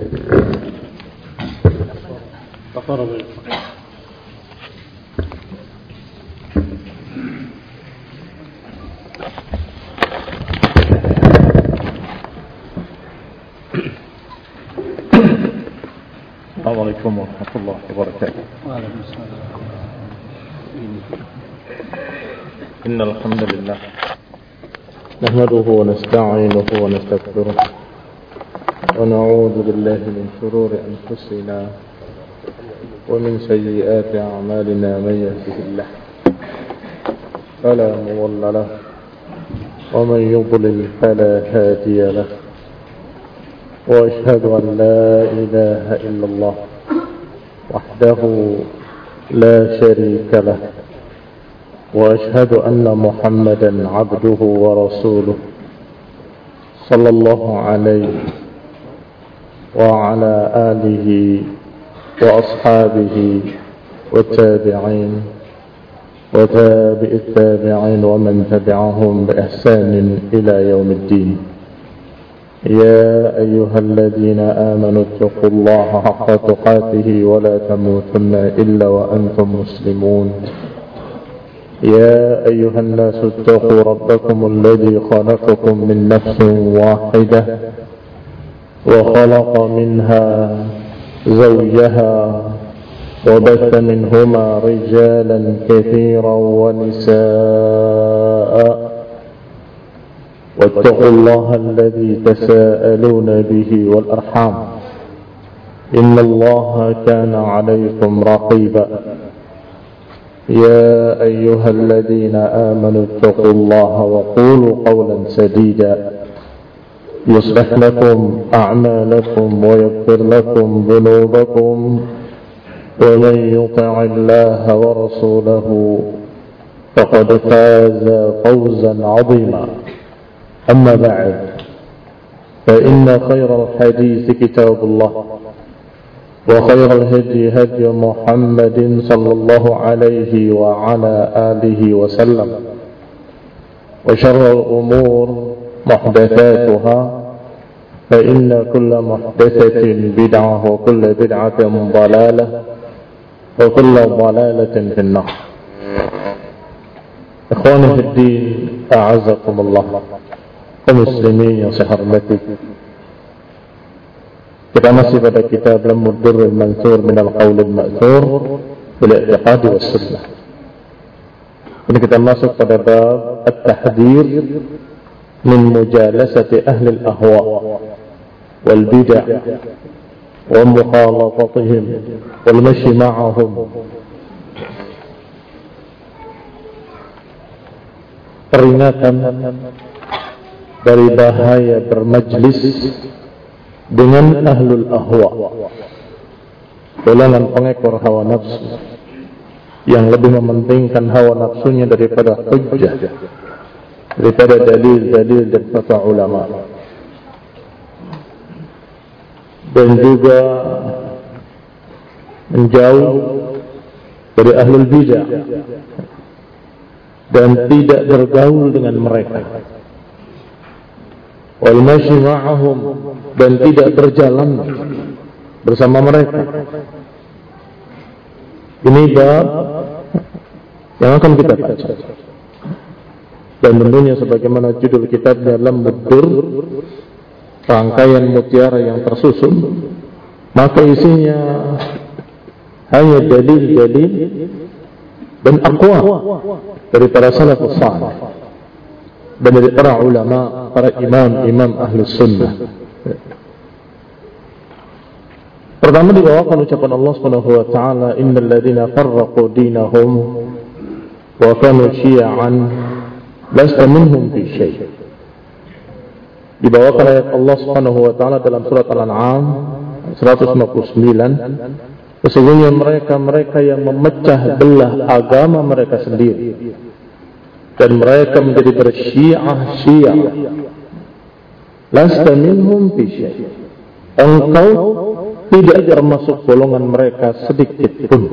Assalamualaikum warahmatullahi wabarakatuh. Innal hamdalillah nahmaduhu wa nasta'inuhu wa nastaghfiruh wa na'udzu billahi min shururi anfusina wa min sayyiati a'malina man yahdihillah fala mudilla lahu wa man yudlil fala hadiya lahu. وأشهد أن لا إله إلا الله وحده لا شريك له وأشهد أن محمدا عبده ورسوله صلى الله عليه وعلى آله وأصحابه والتابعين وتابع التابعين ومن تبعهم بإحسان إلى يوم الدين. يا أيها الذين آمنوا اتقوا الله حق تقاته ولا تموتن إلا وأنتم مسلمون. يا أيها الناس اتقوا ربكم الذي خلقكم من نفس واحدة وخلق منها زوجها وبث منهما رجالا كثيرا ونساء واتقوا الله الذي تساءلون به والأرحام إن الله كان عليكم رقيبا. يا أيها الذين آمنوا اتقوا الله وقولوا قولا سديدا يصلح لكم أعمالكم ويغفر لكم ذنوبكم ومن يطع الله ورسوله فقد فاز فوزا عظيما. أما بعد فإن خير الحديث كتاب الله وخير الهدي هدي محمد صلى الله عليه وعلى آله وسلم وشر الأمور محدثاتها فإن كل محدثة بدعة وكل بدعة ضلالة وكل ضلالة في النار. إخواني في الدين أعزكم الله. Kaum muslimin yang saya hormati, kita masih pada kitab Lamul Durrul Mansur min al-Qaulil Ma'thur bil I'tiqad was Sunnah. Ini kita masuk pada bab at-tahdhir min mujalasati ahli al-ahwa wal bid'ah wa mukhalafatihim wal mashi ma'ahum. Peringatan dari bahaya bermajlis dengan ahlul ahwa, golongan pengekor hawa nafsu yang lebih mementingkan hawa nafsunya daripada hujjah, daripada dalil-dalil dan fatwa ulama, dan juga menjauh dari ahlul bidah dan tidak bergaul dengan mereka, wal masyi ma'ahum, dan tidak berjalan bersama mereka. Ini bab yang akan kita baca, dan tentunya sebagaimana judul kitabnya Lamul Durr, rangkaian mutiara yang tersusun, maka isinya hanya dalil-dalil dan aqwal dari para salafus salih dan dari para ulama, para imam ahli sunnah. Pertama dibawakan ucapan Allah Subhanahu wa taala, innal ladzina farraqu dinahum wa kanu syi'an lasta minhum fi syai'. Dibawakan ayat Allah Subhanahu wa taala dalam surat Al-An'am 159, sesungguhnya mereka yang memecah belah agama mereka sendiri dan mereka menjadi bersyiah-syiah, lasta minhum fi syai', engkau tidak termasuk golongan mereka sedikit pun.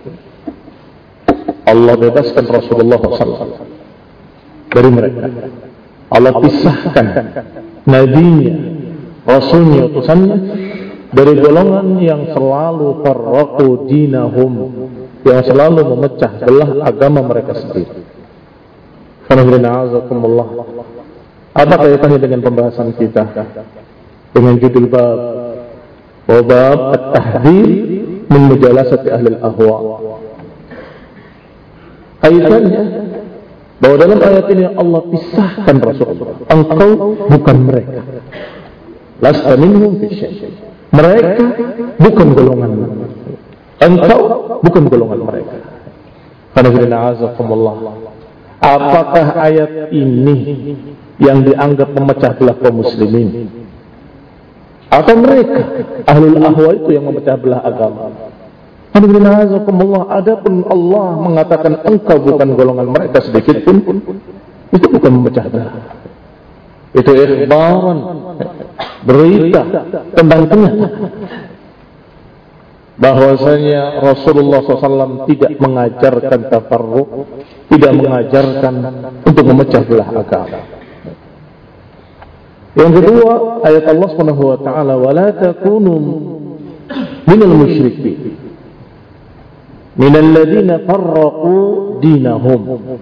Allah bebaskan Rasulullah SAW dari mereka. Allah pisahkan nabinya, rasulnya, utusannya dari golongan yang selalu farraqu dinahum, yang selalu memecah belah agama mereka sendiri. Alhamdulillah. Apa kaitannya dengan pembahasan kita dengan judul bab at-tahdhir min mujalasati ahli al-ahwa? Kaitannya bahwa dalam ayat ini Allah pisahkan Rasulullah, engkau bukan mereka, lasta minhum fi syai', mereka bukan golongan, engkau bukan golongan mereka. Apakah ayat ini yang dianggap memecah belah kaum muslimin, atau mereka ahlul ahwa itu yang memecah belah agama? Adapun Allah mengatakan engkau bukan golongan mereka sedikit pun, itu bukan memecah belah. Itu ikhbaran, berita tentang kenyataan bahwasanya Rasulullah SAW tidak mengajarkan tafarruq, tidak mengajarkan untuk memecah belah agama. Yang kedua, ayat Allah Subhanahu wa taala, "Wala takunu minal musyrikin, minal ladzina farraqu dinahum."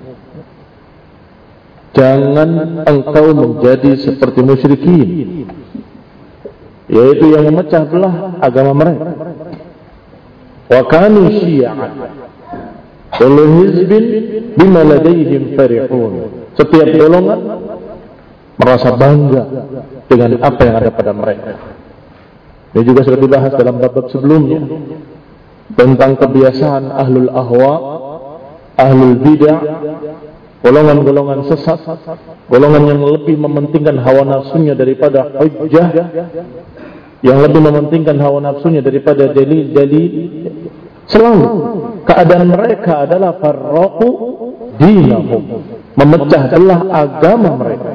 Jangan engkau menjadi seperti musyrikin, yaitu yang memecah belah agama mereka. Wa kanu syi'an, kullu hizbin bima ladaihim farihun. Setiap golongan merasa bangga dengan apa yang ada pada mereka. Ini juga sudah dibahas dalam bab-bab sebelumnya tentang kebiasaan ahlul ahwa, ahlul bid'ah, golongan-golongan sesat, golongan yang lebih mementingkan hawa nafsunya daripada hujjah, yang lebih mementingkan hawa nafsunya daripada dalil-dalil. Selalu keadaan mereka adalah farraqu dinahum, memecah belah agama mereka.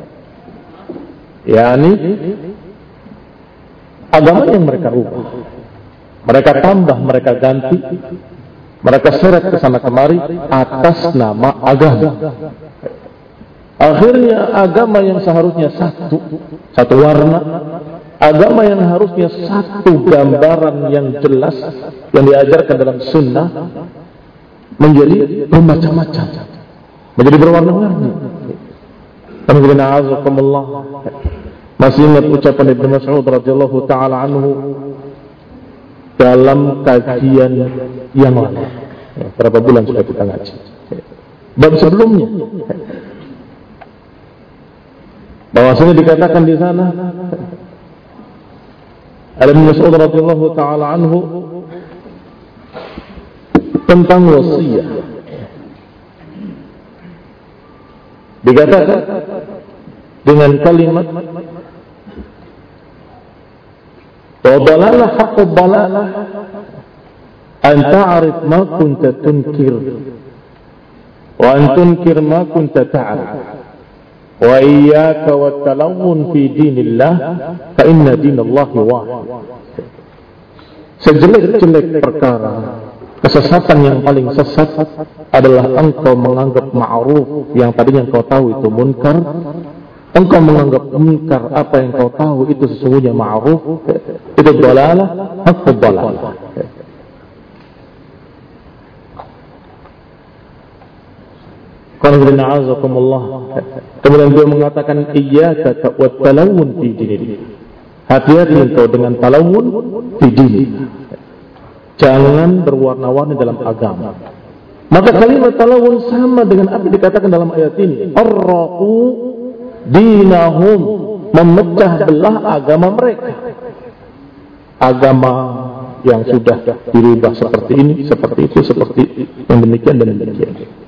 yakni agama yang mereka rubah, mereka tambah, mereka ganti, mereka seret ke sana kemari atas nama agama. Akhirnya agama yang seharusnya satu warna, agama yang harusnya satu gambaran yang jelas yang diajarkan dalam sunnah, menjadi bermacam-macam, menjadi berwarna-warni. Alhamdulillah. Masih ingat ucapan Ibnu Mas'ud radhiyallahu taala anhu dalam kajian yang lalu? Berapa bulan sudah kita ngaji? Bab sebelumnya, bahwasanya dikatakan di sana, Ibnu Mas'ud radhiyallahu taala anhu tentang wasiat. Dikatakan dengan kalimat "Wabalalah haqqu balalah an ta'rif ma kunta tunkir wa an tunkir ma kunta ta'rif wa iyyaka wat talawun fi dinillah fa inna dinallahi wahid." Sejelek-jelek perkara, kesesatan yang paling sesat adalah engkau menganggap ma'ruf yang tadinya engkau tahu itu munkar. Engkau menganggap munkar apa yang kau tahu itu sesungguhnya ma'ruf. Itu dalalah, haqqu dalalah. Kemudian dia mengatakan iyyaka wa talawun fi dinillah. Hati-hati engkau dengan talawun fi dinillah. Jangan berwarna-warni dalam agama. Maka kalimat talawun sama dengan apa dikatakan dalam ayat ini. Arraqu dinahum, memecah belah agama mereka. Agama yang sudah dirubah seperti ini, seperti itu, seperti yang demikian dan demikian.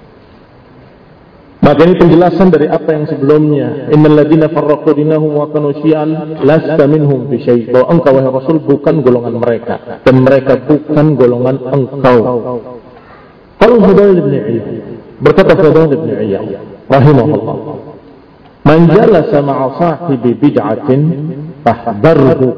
Maka ini penjelasan dari apa yang sebelumnya. Innal ladzina farraqu dinahum wa kanu syi'an lasta minhum fi syai'. Bahwa engkau wahai Rasul bukan golongan mereka dan mereka bukan golongan engkau. Kalau Fudail bin Iyad, berkata Fudail bin Iyad rahimahullah, "Man jalasa ma'a sahibi bid'atin fahdharhu."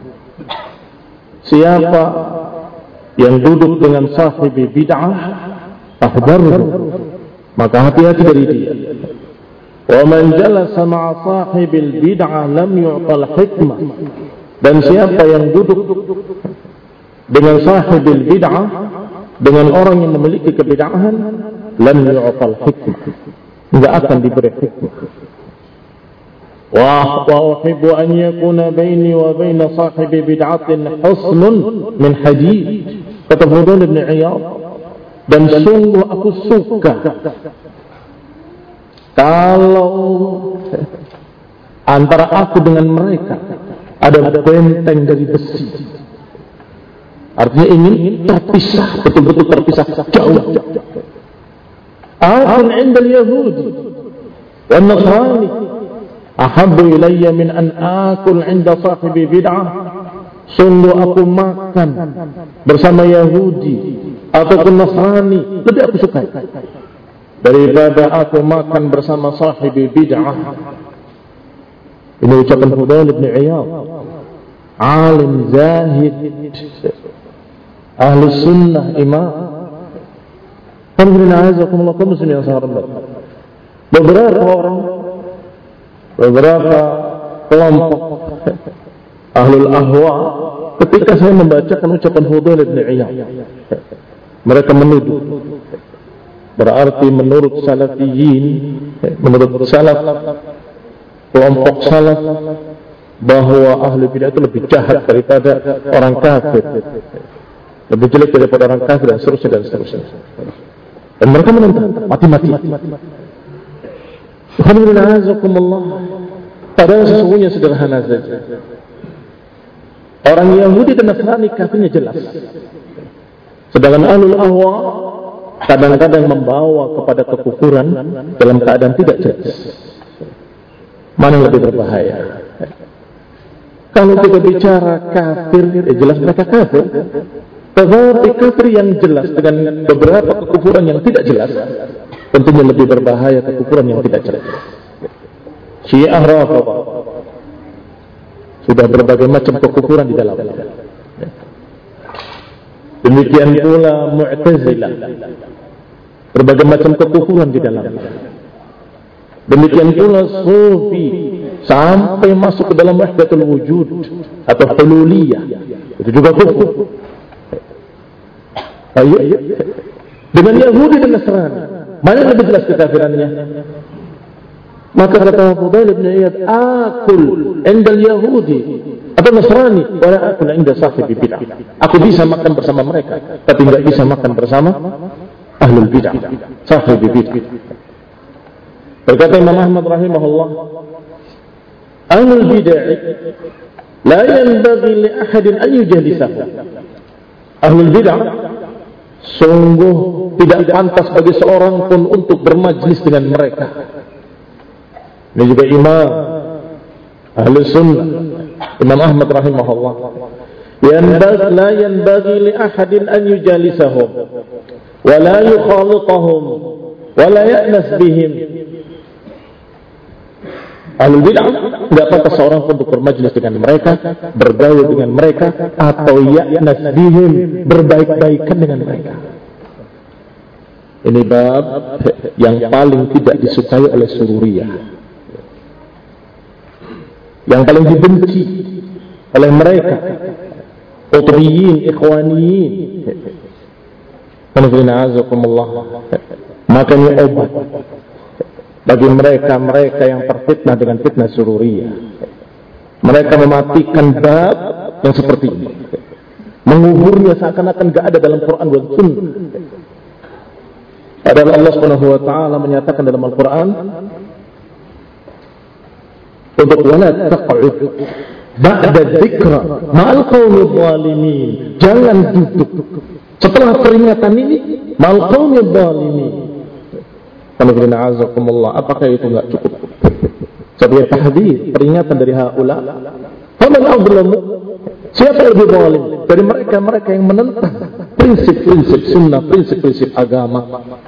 Siapa yang duduk dengan sahibi bid'ah, fahdharhu, maka hati-hati dari dia. Wa man jalasa ma'a sahibil bid'ah lam yu'tal hikmah. Dan siapa yang duduk dengan sahibil bid'ah, dengan orang yang memiliki kebid'ahan, lam yu'tal hikmah, enggak akan diberi hikmah. Wa uhibbu an yakuna baini wa baina sahibi bid'atin husnun min hadid, kata Fudail bin Iyad, dan sungguh aku suka kalau antara aku dengan mereka ada benteng dari besi. Artinya ingin terpisah, betul-betul terpisah jauh. Akun indal Yahudi wan Nasrani ahabbu ilayya min an akul inda sahibi bid'ah. Sungguh aku makan bersama Yahudi ataupun Nasrani lebih aku suka daripada aku makan bersama sahibi bid'ah. Ini ucapan Fudail bin Iyad, alim zahid, ahli sunnah, imam. Alhamdulillah, kaum muslimin yang saya hormati. Beberapa kelompok ahlul ahwa, ketika saya membacakan ucapan Fudail bin Iyad, mereka menuduh, berarti menurut salafiyin, menurut salaf, kelompok salaf, bahwa ahli bidah itu lebih jahat daripada orang kafir, lebih jelek daripada orang kafir, dan seterusnya. Dan mereka menentang mati-mati. Alhamdulillah, padahal sesungguhnya sederhana saja. Orang Yahudi dan Nasrani kafirnya jelas, sedangkan ahlul ahwa kadang-kadang membawa kepada kekufuran dalam keadaan tidak jelas. Mana yang lebih berbahaya? Kalau kita bicara kafir, jelas mereka kafir. Tetapi kafir yang jelas dengan beberapa kekufuran yang tidak jelas, tentunya lebih berbahaya kekufuran yang tidak jelas. Syiah Rafidhah sudah berbagai macam kekufuran di dalamnya. Demikian pula Mu'tazilah, berbagai macam kekufuran di dalamnya. Demikian pula Sufi, sampai masuk ke dalam wahdatul wujud atau hululiyah, itu juga kufur. Ayo, dengan Yahudi dan Nasrani, mana yang lebih jelas kekafirannya? Maka kata Fudail bin Iyad, akul indal Yahudi atau Nasrani, wala akul inda sahibi bid'ah. Aku bisa makan bersama mereka, tapi tidak bisa makan bersama ahlul bid'ah, sahibi bid'ah. Berkata Imam Ahmad rahimahullah, ahlul bid'ah la yanbaghi li ahadin an yujalisahu. Ahlul bid'ah sungguh tidak pantas bagi seorang pun untuk bermajlis dengan mereka. Ini juga imam ahli sunnah, Imam Ahmad rahimahullah, la yanbaghi li ahadin an yujalisahum wa la yukhalituhum wa la ya'nas bihim. Ahlul bid'ah tidak pantas seorang pun untuk bermajlis dengan mereka, bergaul dengan mereka, atau ya'nas bihim, berbaik-baikan dengan mereka. Ini bab yang paling tidak disukai oleh Sururiyah, yang paling dibenci oleh mereka, Qutbiyin, Ikhwaniyin. Makanya obat bagi mereka yang terfitnah dengan fitnah Sururiyah. Mereka mematikan bab yang seperti ini, menguburnya seakan-akan gak ada dalam Quran dan Sunnah. Padahal Allah Subhanahu wa taala menyatakan dalam Al-Quran untuk wala taq'ud ba'da dzikra ma'al qaumil zalimin. Jangan duduk setelah peringatan ini ma'al qaumil zalimin. Apakah itu enggak cukup? Sebagai tahdzir, peringatan dari haula. Faman adlamu, siapa yang lebih zalim dari mereka yang menentang prinsip-prinsip sunnah, prinsip-prinsip agama.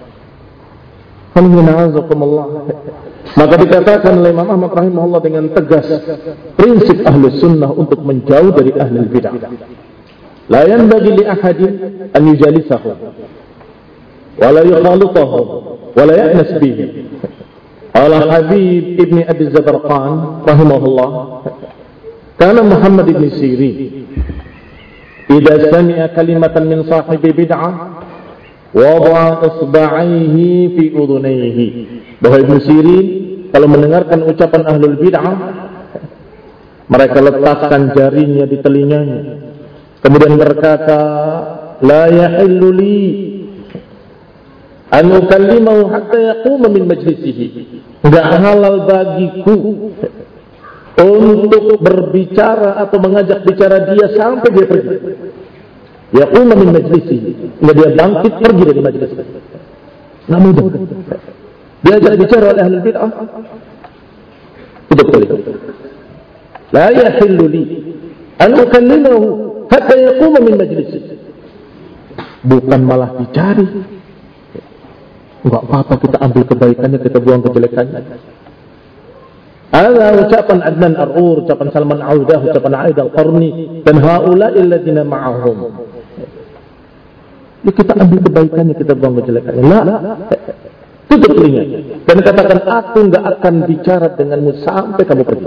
Maka dikatakan oleh Imam Ahmad rahimahullah dengan tegas, prinsip ahli sunnah untuk menjauh dari ahli bid'ah. La yanbaghi li ahadin an yujalisahum wa la yukhalituhum wa la ya'nas bihim. Qala Habib ibn Abi Zabarqan rahimahullah, Karena Muhammad ibn Sirin idza sami'a kalimatan min sahibi bid'ah wada'a isba'aihi fi udhunayhi. Bahwa Ibn Sirin kalau mendengarkan ucapan ahlul bid'ah, mereka letakkan jarinya di telinganya, kemudian berkata, la yahillu li an ukallimahu hatta yaquma min majlisihi. Enggak halal bagiku untuk berbicara atau mengajak bicara dia sampai dia pergi. Yaquma min majlisihi, enggak dia bangkit pergi dari majlis. Enggak mudah. Diajak bicara oleh ahli bid'ah, tidak boleh. La yahillu li an ukallimahu hatta yaquma min majlisihi. Bukan malah dicari. Enggak apa-apa kita ambil kebaikannya, kita buang kejelekannya. Ada ucapan Adnan Ar-Ur, ucapan Salman Audah, ucapan Aid Al-Qarni, dan haula'il ladzina ma'ahum. Ya, kita ambil kebaikannya, kita buang kejelekannya. Tutup telinga dan katakan, aku enggak akan bicara denganmu sampai kamu pergi.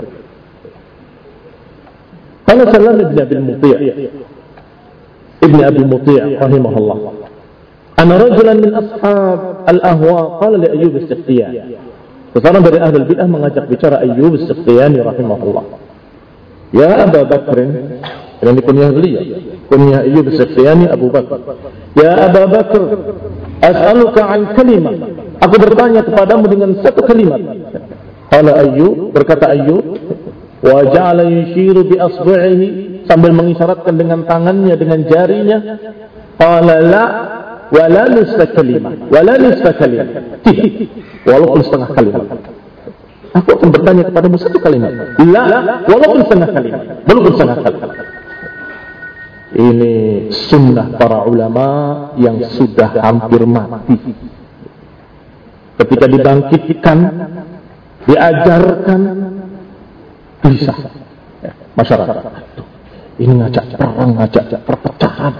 Qala Salam ibn Abi Muti' Ibn Abi Muti' rahimahullah, ana rajulan min ashab al-ahwa qala li Ayyub as-Sikhtiyani. Seorang dari ahli bid'ah mengajak bicara Ayyub as-Sikhtiyani rahimahullah. Ya Abu Bakr, ini kunyah beliau, kunyah Ayyub as-Sikhtiyani Abu Bakar. Ya Abu Bakr, as'aluka an kalimah, aku bertanya kepadamu dengan satu kalimat. Qala Ayyub, berkata Ayyub, wa ja'ala yushiru bi asbu'ihi, sambil mengisyaratkan dengan tangannya, dengan jarinya. Qala la wala nisfa kalimah, wala nisfa kalimah, tidak, walaupun setengah kalimat. Aku akan bertanya kepadamu satu kalimat, la walaupun setengah kalimat, walaupun setengah kalimat. Ini sunnah para ulama yang sudah hampir mati. Ketika dibangkitkan, diajarkan, gelisah masyarakat. Ini ngajak perang, ngajak perpecahan.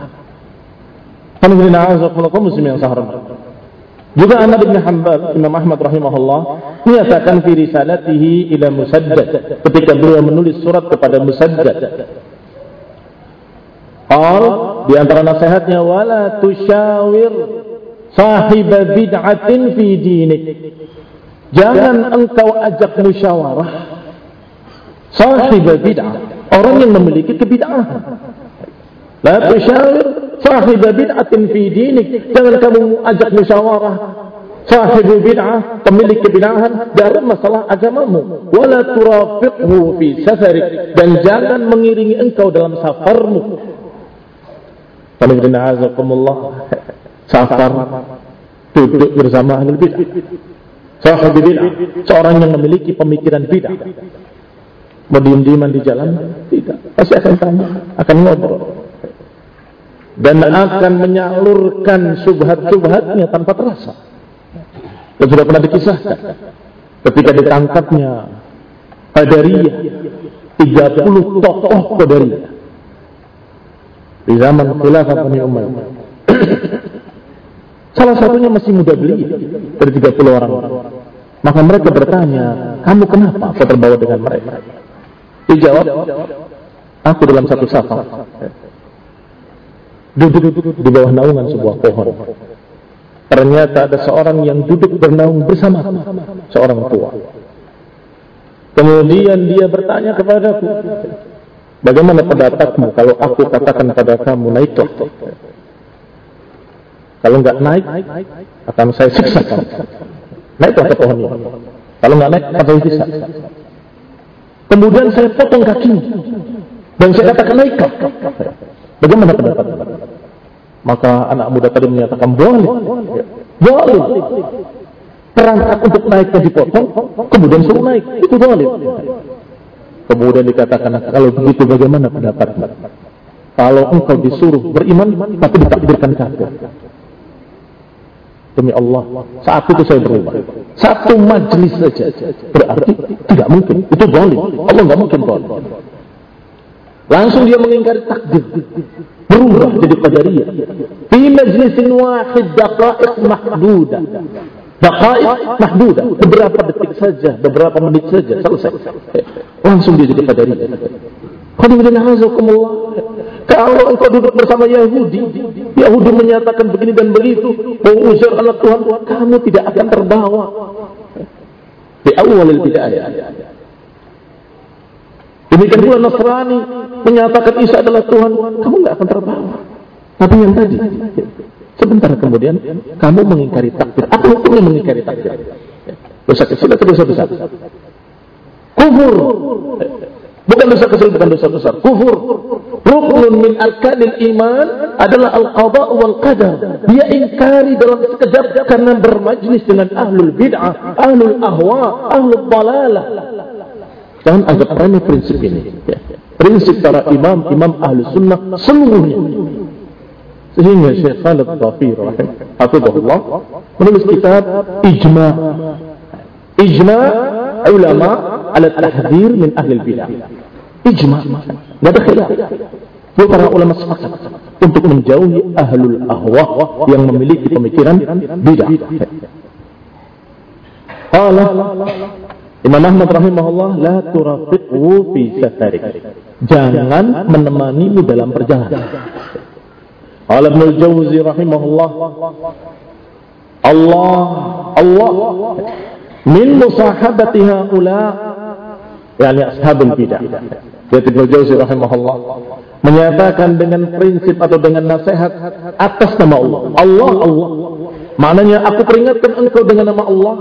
Juga Ahmad bin Hanbal, Imam Ahmad rahimahullah, menyatakan fi risalatihi ila Musaddad, ketika beliau menulis surat kepada Musaddad. Di antara nasihatnya, wala tusyawir sahib bid'atin fi dinik. Jangan engkau ajak musyawarah sahib bid'ah, orang yang memiliki kebid'ahan. La tusyawir sahib bid'atin fi dinik. Jangan kamu ajak musyawarah sahib bid'ah, pemilik kebid'ahan dalam masalah agamamu. Wala turafiqhu fi safarik, dan jangan mengiringi engkau dalam safarmu. Safar, duduk bersama ahli bid'ah. Sahib bid'ah, seorang yang memiliki pemikiran bid'ah. Mau diam-diaman di jalan? Tidak. Pasti akan tanya, akan ngobrol, dan akan menyalurkan subhat-subhatnya tanpa terasa. Dan sudah pernah dikisahkan ketika ditangkapnya Qadariyah, 30 tokoh Qadariyah di zaman khilafah Bani Umayyah. Salah satunya masih muda belia dari 30 orang. Maka mereka bertanya, kamu kenapa kau terbawa dengan mereka? Dijawab, aku dalam satu safar duduk di bawah naungan sebuah pohon. Ternyata ada seorang yang duduk bernaung bersama seorang tua. Kemudian dia bertanya kepadaku, bagaimana pendapatmu kalau aku katakan pada kamu naiklah? Kalau enggak naik, akan saya siksa kamu. Naiklah ke pohon ini. Kalau enggak naik, akan saya siksa. Kemudian saya potong kakinya dan saya katakan naiklah. Bagaimana pendapatmu? Maka anak muda tadi menyatakan boleh. Boleh. Perangkat untuk naik dan dipotong, kemudian suruh naik, itu boleh. Kemudian dikatakan, kalau begitu bagaimana pendapatmu? Kalau engkau disuruh beriman, tapi ditakdirkan kafir. Demi Allah, saat itu saya berubah. Satu majlis saja, berarti tidak mungkin. Itu zalim. Allah nggak mungkin zalim. Langsung dia mengingkari takdir, berubah jadi qadariyah. Fi majlisin wahid daqaiq mahdudah. Daqaiq mahdudah, beberapa detik saja, beberapa menit saja, selesai. Langsung dia jadi qadariyah. Kalau engkau duduk bersama Yahudi menyatakan begini dan begitu, bahwa Uzair anak Tuhan, kamu tidak akan terbawa. Di awalil bidayah. Demikian pula Nasrani menyatakan Isa adalah Tuhan, kamu tidak akan terbawa. Tapi yang tadi, sebentar kemudian kamu mengingkari takdir. Apa hukumnya mengingkari takdir? Dosa kecil atau dosa besar? Kufur. Bukan dosa kecil, bukan dosa besar. Kufur. Ruknun min arkanil iman adalah al-qada wal qadar. Dia ingkari dalam sekejap karena bermajlis dengan ahlul bid'ah, ahlul ahwa, ahlul dalalah. Jangan anggap remeh prinsip ini. Prinsip para imam ahlus sunnah seluruhnya. Sehingga Syekh Khalid Dhafir hafizahullah menulis kitab Ijma' ulama ala tahdhir min ahli bid'ah. Ijma', enggak ada khilaf. Para ulama sepakat untuk menjauhi ahlul ahwa yang memiliki pemikiran bid'ah. Qala Imam Ahmad rahimahullah, la turafiqhu fi safarik. Jangan menemanimu dalam perjalanan. Qala Ibnu Al-Jauzi rahimahullah, Allah min musahabati haula, yakni ashabul bidah. Jadi Ibnu Al-Jauzi rahimahullah menyatakan dengan prinsip atau dengan nasihat atas nama Allah. Allah. Maknanya aku peringatkan engkau dengan nama Allah.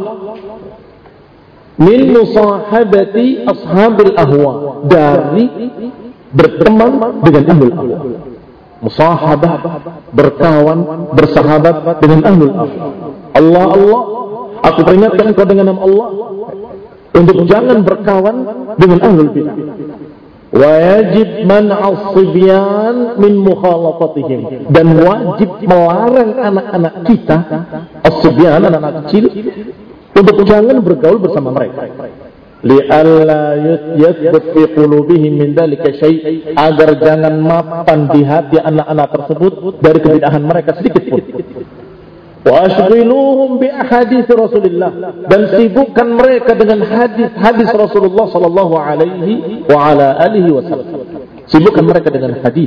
Min musahabati ashabil ahwa, dari berteman dengan ahlul ahwa. Musahabah, berkawan, bersahabat dengan ahlul ahwa. Allah, aku peringatkan engkau dengan nama Allah untuk jangan berkawan dengan ahlul bidah. Wajib man'as sibyan min mukhalafatihim, dan wajib melarang anak-anak kita, as-sibyan, anak-anak kecil, untuk jangan bergaul bersama mereka. Li'alla yathbut fi qulubihim min dzalika syai', agar jangan mapan di hati anak-anak tersebut dari kebid'ahan mereka sedikit pun. Wa ashghiluhum bi ahadits Rasulillah, dan sibukkan mereka dengan hadis Rasulullah sallallahu alaihi wa ala alihi wasallam. Sibukkan mereka dengan hadis.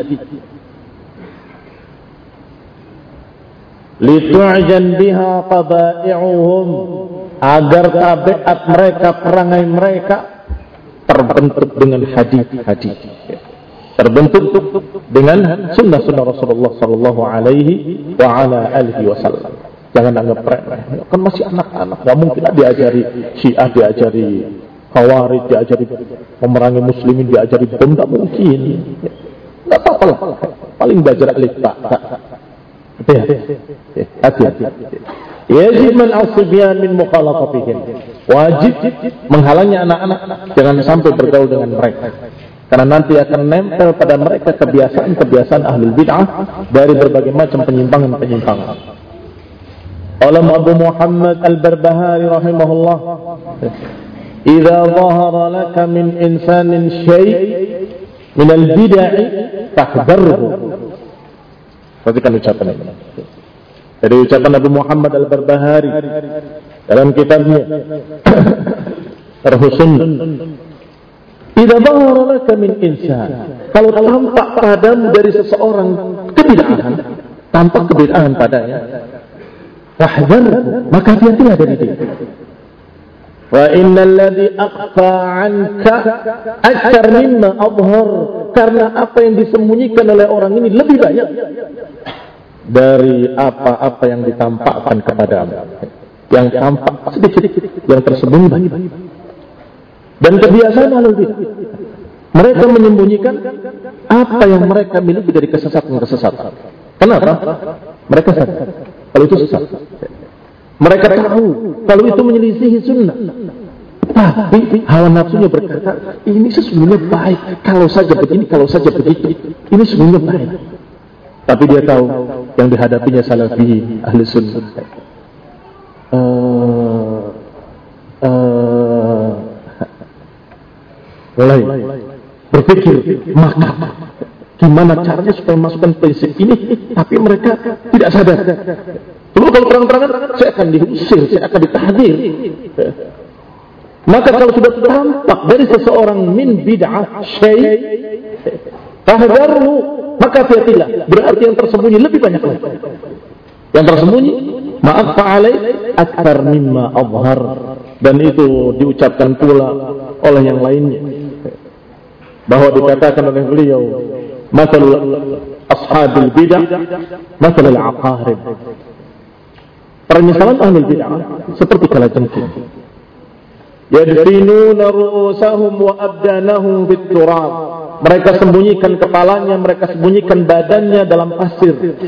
Litu'jan biha taba'i'uhum, agar tabiat mereka, perangai mereka terbentuk dengan hadis, terbentuk dengan sunnah Rasulullah sallallahu alaihi wa ala alihi wasallam. Jangan anggap remeh. Kan masih anak-anak, enggak mungkin diajari Syiah, diajari Khawarij, diajari memerangi muslimin, diajari bom, enggak mungkin. Enggak apa-apa lah. Paling belajar alif ba. Hati-hati. Yajib man'asibyan min mukhalafatihim. Wajib menghalangi anak-anak jangan sampai bergaul dengan mereka. Karena nanti akan nempel pada mereka kebiasaan ahlul bid'ah dari berbagai macam penyimpangan. Alam Abu Muhammad Al-Barbahari rahimahullah, idza dhahara laka min insanin syai' min al-bid'ah fahdharhu. Perhatikan ucapan ini. Dari ucapan Abu Muhammad Al-Barbahari dalam kitabnya Syarh Sunnah. Idza dhahara laka min insan, kalau tampak padamu dari seseorang kebid'ahan, tampak kebid'ahan padanya, fahdharhu, maka hati-hatilah dari dia. Wa innal ladzi akhfa 'anka akthar mimma adhhar, karena apa yang disembunyikan oleh orang ini lebih banyak dari apa-apa yang ditampakkan kepadamu. Yang tampak sedikit, yang tersembunyi banyak. Dan kebiasaan ahlul bidah, mereka menyembunyikan apa yang mereka miliki dari kesesatan. Kenapa? Mereka sadar kalau itu sesat. Mereka tahu kalau itu menyelisihi sunnah. Tapi hawa nafsunya berkata, ini sesungguhnya baik. Kalau saja begini, kalau saja begitu, ini sesungguhnya baik. Tapi dia tahu yang dihadapinya salafi ahli sunnah. Mulai berpikir, maka gimana caranya supaya masukkan prinsip ini, tapi mereka tidak sadar. Dulu kalau terang-terangan, saya akan diusir, saya akan ditahdir. Maka kalau sudah tampak dari seseorang min bid'ah syai' fahdharhu, maka hati-hatilah. Berarti yang tersembunyi lebih banyak lagi. Yang tersembunyi ma'af fa'alai akthar mimma adhar, dan itu diucapkan pula oleh yang lainnya, bahwa dikatakan oleh beliau, mathal ashabil bid'ah mathal al-aqarib. Penyesalan ahli bid'ah seperti kalajengking, yadfinuna ru'usahum wa abdanahum fit turab. Mereka sembunyikan kepalanya, mereka sembunyikan badannya dalam pasir.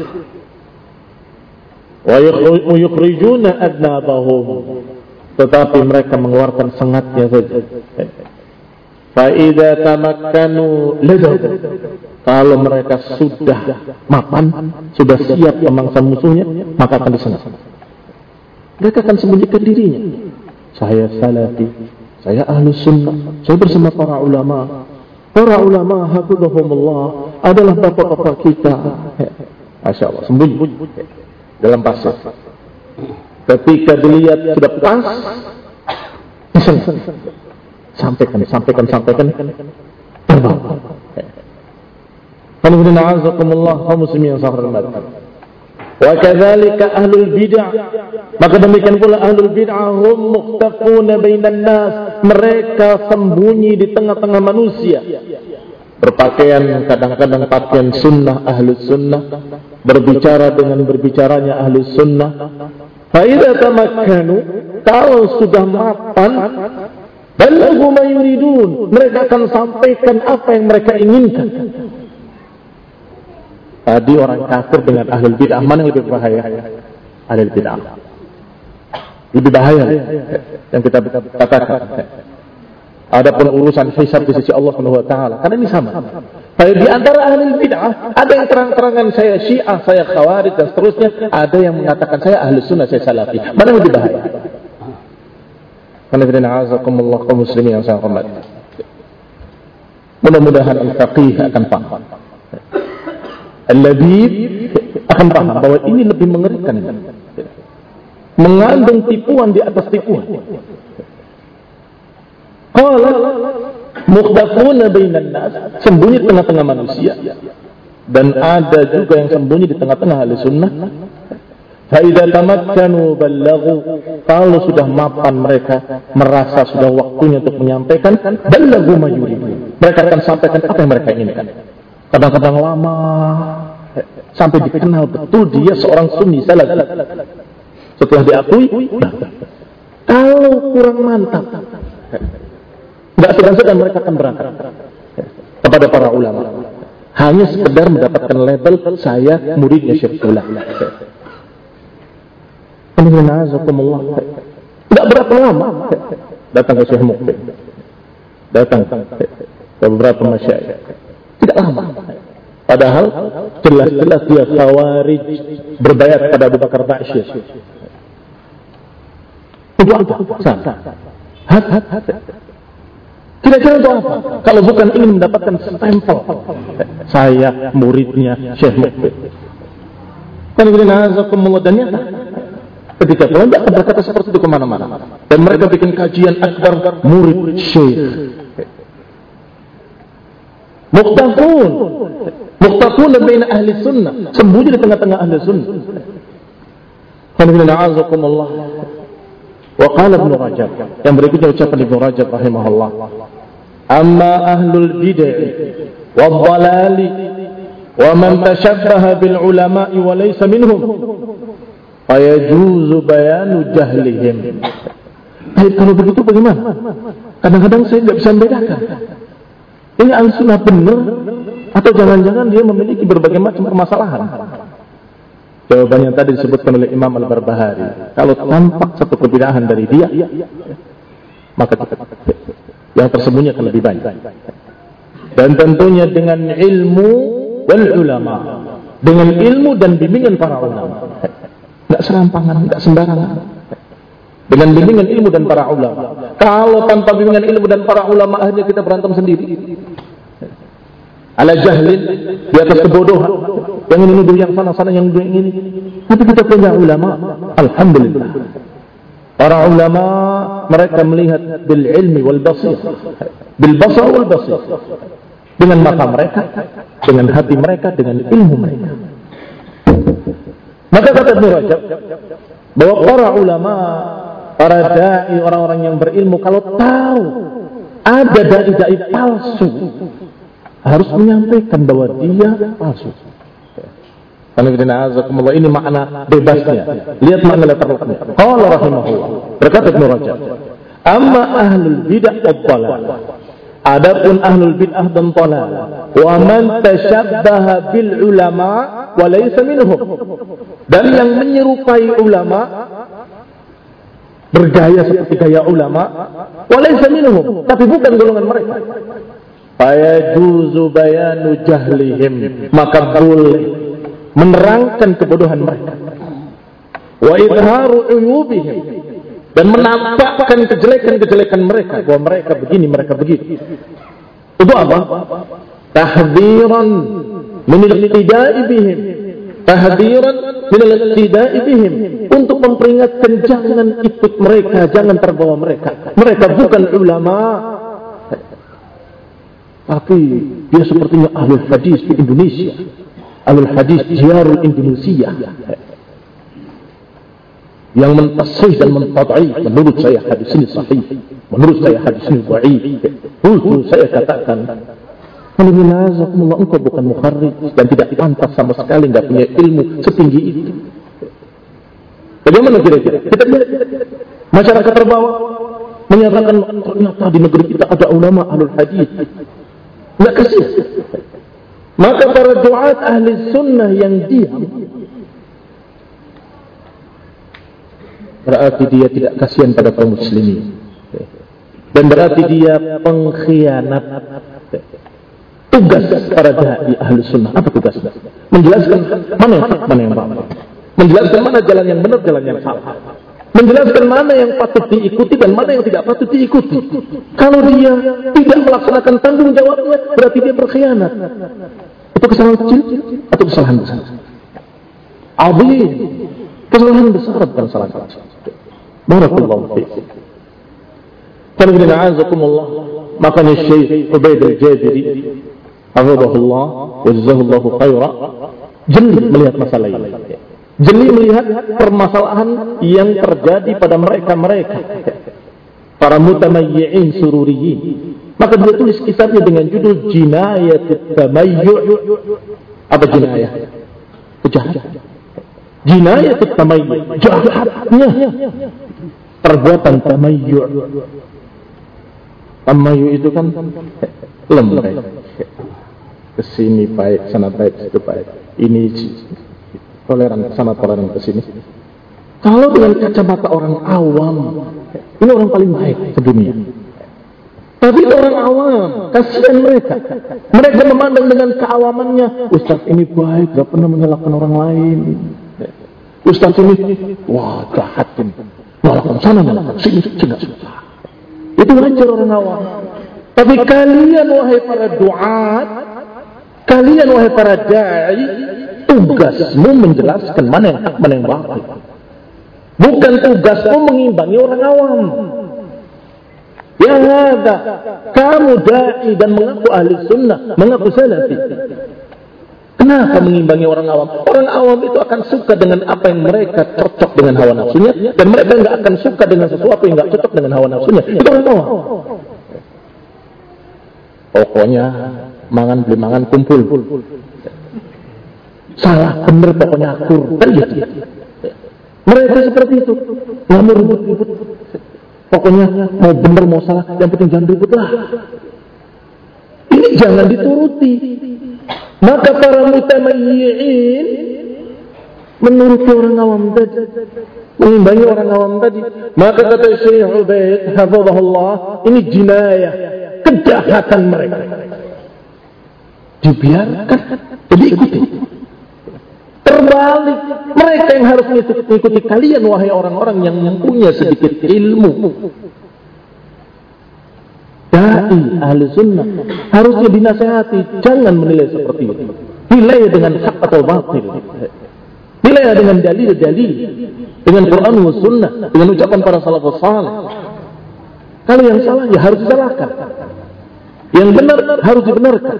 Wa yukhrijuna adnabahum, tetapi mereka mengeluarkan sengatnya saja. Fa idza tamakkanu ladab, kalau mereka sudah mapan, sudah siap memangsa musuhnya, maka akan disengat. Mereka akan sembunyikan dirinya. Saya salafi, saya ahlu sunnah, saya bersama para ulama. Para ulama hafizahumullah adalah bapak-bapak kita. Masya Allah, sembunyi dalam pasir. Ketika dilihat sudah pas, sampaikan. Terbang. Alhamdulillah, azakumullah, kaum muslimin yang saya hormati. Wa kadzalika ahlul bid'ah, maka demikian pula ahlul bid'ah hum muqtafuna bainan nas, mereka sembunyi di tengah-tengah manusia, berpakaian kadang-kadang pakaian sunnah ahlus sunnah, berbicara dengan berbicaranya ahlus sunnah. Fa idza tamakkanu, kalau sudah mapan, balaghu ma yuridun, mereka akan sampaikan apa yang mereka inginkan. Tadi orang kafir dengan ahlul bid'ah, mana yang lebih bahaya? Ahlul bid'ah lebih bahaya yang kita katakan. Adapun urusan hisab di sisi Allah Subhanahu wa taala, karena ini sama. Di antara ahlul bid'ah ada yang terang-terangan saya Syiah, saya Khawarij dan seterusnya, ada yang mengatakan saya ahlus sunnah, saya salafi. Mana yang lebih bahaya? Karena azakumullah kaum muslimin yang saya hormati. Mudah-mudahan al-faqih akan paham. Al-labib akan paham bahwa ini lebih mengerikan, mengandung tipuan di atas tipuan. Qala mukhdafuna bainan nas, sembunyi di tengah-tengah manusia, dan ada juga yang sembunyi di tengah-tengah ahli sunnah. Fa idza tamakkanu ballaghu, kalau sudah mapan mereka, merasa sudah waktunya untuk menyampaikan, ballaghu ma yuridun, mereka akan sampaikan apa yang mereka inginkan. Kadang-kadang lama sampai dikenal betul dia seorang sunni salafi. Setelah diakui, kalau kurang mantap, tidak segan-segan mereka akan berangkat kepada para ulama, hanya sekedar mendapatkan label saya muridnya Syekh Fulan. Tidak berapa lama datang ke Syekh Mukbil, datang ke beberapa masyayikh. Tidak lama. Padahal jelas-jelas dia Khawarij, berbayat pada Abu Bakar Ba'syir. Untuk apa? Kira-kira untuk apa? Kalau bukan ingin mendapatkan stempel saya muridnya Syekh Mukbil. Dan nyata ketika kalian akan berkata seperti itu kemana-mana, dan mereka bikin kajian akbar murid Syekh. Muqtafun baina ahli sunnah, sembunyi di tengah-tengah ahli sunnah. Alhamdulillah, azakumullah. Wa qala Ibnu Rajab, yang berikutnya ucapan Ibnu Rajab rahimahullah, amma ahlul bid'ah wad dhalali wa man tashabbaha bil ulama'i wa laysa minhum fayajuzu bayanu jahlihim. Kalau begitu bagaimana? Kadang-kadang saya tidak bisa membedakan ini al-sunnah benar atau jangan-jangan dia memiliki berbagai macam permasalahan. Jawabannya tadi disebutkan oleh Imam Al-Barbahari. Kalau tampak satu kebid'ahan dari dia, maka yang tersembunyi akan lebih banyak. Dan tentunya dengan ilmu wal ulama, dengan ilmu dan bimbingan para ulama. Tidak serampangan, tidak sembarangan. Dengan bimbingan ilmu dan para ulama. Kalau tanpa bimbingan ilmu dan para ulama, akhirnya kita berantem sendiri. Ala jahlin, di atas kebodohan. Yang ini nuduh yang sana, yang nuduh yang ini. Tapi kita punya ulama, alhamdulillah. Para ulama mereka melihat bil ilmi wal basir, bil basar wal basir, dengan mata mereka, dengan hati mereka, dengan ilmu mereka. Maka kata Ibnu Rajab bahwa para ulama, para dai, orang-orang yang berilmu kalau tahu ada dai-dai palsu, harus menyampaikan bahwa dia palsu. Ini makna bebasnya. Lihat makna letter lucknya. Qala rahimahullah. Berkata Ibnu Rajab, amma ahlul bid'ah wad dhalalah. Adapun ahlul bid'ah dan dhalalah, wa man tashabbaha bil ulama wa laysa minhum. Dan yang menyerupai ulama, bergaya seperti gaya ulama, wa laysa minhum, tapi bukan golongan mereka. Fayajuzu bayanu jahlihim, maka boleh menerangkan kebodohan mereka, wa idharu uyubihim, dan menampakkan kejelekan-kejelekan mereka, bahwa mereka begini, mereka begitu. Itu apa? Tahdhiran min al-iqtida'i bihim, tahdhiran min al-iqtida'i bihim, untuk memperingatkan jangan ikut mereka, jangan terbawa mereka. Mereka bukan ulama, tapi dia sepertinya ahlul hadis di Indonesia. Ahlul hadis Diyarul Indonesia yang mentasih dan mentad'if. Menurut saya hadis ini sahih, menurut saya hadis ini dhaif. Itu saya katakan, alhamdulillah, engkau bukan mukharrij dan tidak pantas sama sekali, enggak punya ilmu setinggi itu. Bagaimana kira-kira? Kita lihat masyarakat terbawa menyatakan ternyata di negeri kita ada ulama ahlul hadis. Enggak kasihan. Maka para duat ahli sunnah yang diam, berarti dia tidak kasihan pada kaum muslimin, dan berarti dia pengkhianat. Tugas para dai ahli sunnah apa tugasnya? Menjelaskan mana yang hak, mana yang batil, menjelaskan mana jalan yang benar, jalan yang salah, menjelaskan mana yang patut diikuti dan mana yang tidak patut diikuti. Kalau dia tidak melaksanakan tanggung jawabnya, berarti dia berkhianat. Itu kesalahan kecil atau kesalahan besar? Azim. Kesalahan besar bukan kesalahan kecil. Barakallahu fiik. Alhamdulillah. Makanya Syekh Ubaid al-Jabiri, hafizahullah wa jazahullahu khaira, jeli melihat masalah ini. Jeli melihat permasalahan yang terjadi pada mereka-mereka, para mutamayyi'in sururiyin. Maka dia tulis kitabnya dengan judul Jinayatut Tamayyu'. Apa jinayah? Kejahatan. Jinayatut Tamayyu', jahatnya perbuatan tamayyu'. Tamayyu' itu kan lembek. Kesini baik, sana baik, situ baik. Ini toleran, sana toleran kesini. Kalau dengan kacamata orang awam, ini orang paling baik sedunia. Tapi orang awam, kasihan mereka. Mereka memandang dengan keawamannya, Ustaz ini baik, gak pernah menyalahkan orang lain. Ustaz ini, wah jahat ini, menyalahkan sana, menyalahkan sini, tidak suka. Itu wajar orang awam. Tapi kalian wahai para duat, kalian wahai para dai, tugasmu menjelaskan mana yang hak, mana yang batil. Bukan tugasmu mengimbangi orang awam. Ya ada, kamu dai dan mengaku ahli sunnah, mengaku salafi. Kenapa mengimbangi orang awam? Orang awam itu akan suka dengan apa yang mereka cocok dengan hawa nafsunya, dan mereka enggak akan suka dengan sesuatu yang enggak cocok dengan hawa nafsunya. Itu orang awam. Pokoknya mangan beli mangan kumpul. Salah benar pokoknya akur. Kan gitu. Mereka seperti itu. Ngamur ribut-ribut. Pokoknya mau benar mau salah, yang penting jangan ribut lah. Ini jangan dituruti. Maka para mutamayyi'in menuruti orang awam tadi, mengimbangi orang awam tadi. Maka kata Syekh Ubaid hafizahullah, ini jinayah, kejahatan mereka. Dibiarkan, diikuti. Terbalik, mereka yang harus mengikuti kalian wahai orang-orang yang punya sedikit ilmu. Dai ahli sunnah harusnya dinasihati, jangan menilai seperti itu. Nilai dengan hak atau batil. Nilai dengan dalil-dalil, dengan Quran dan Sunnah, dengan ucapan para salafus saleh. Kalau yang salah ya harus disalahkan, yang benar harus dibenarkan.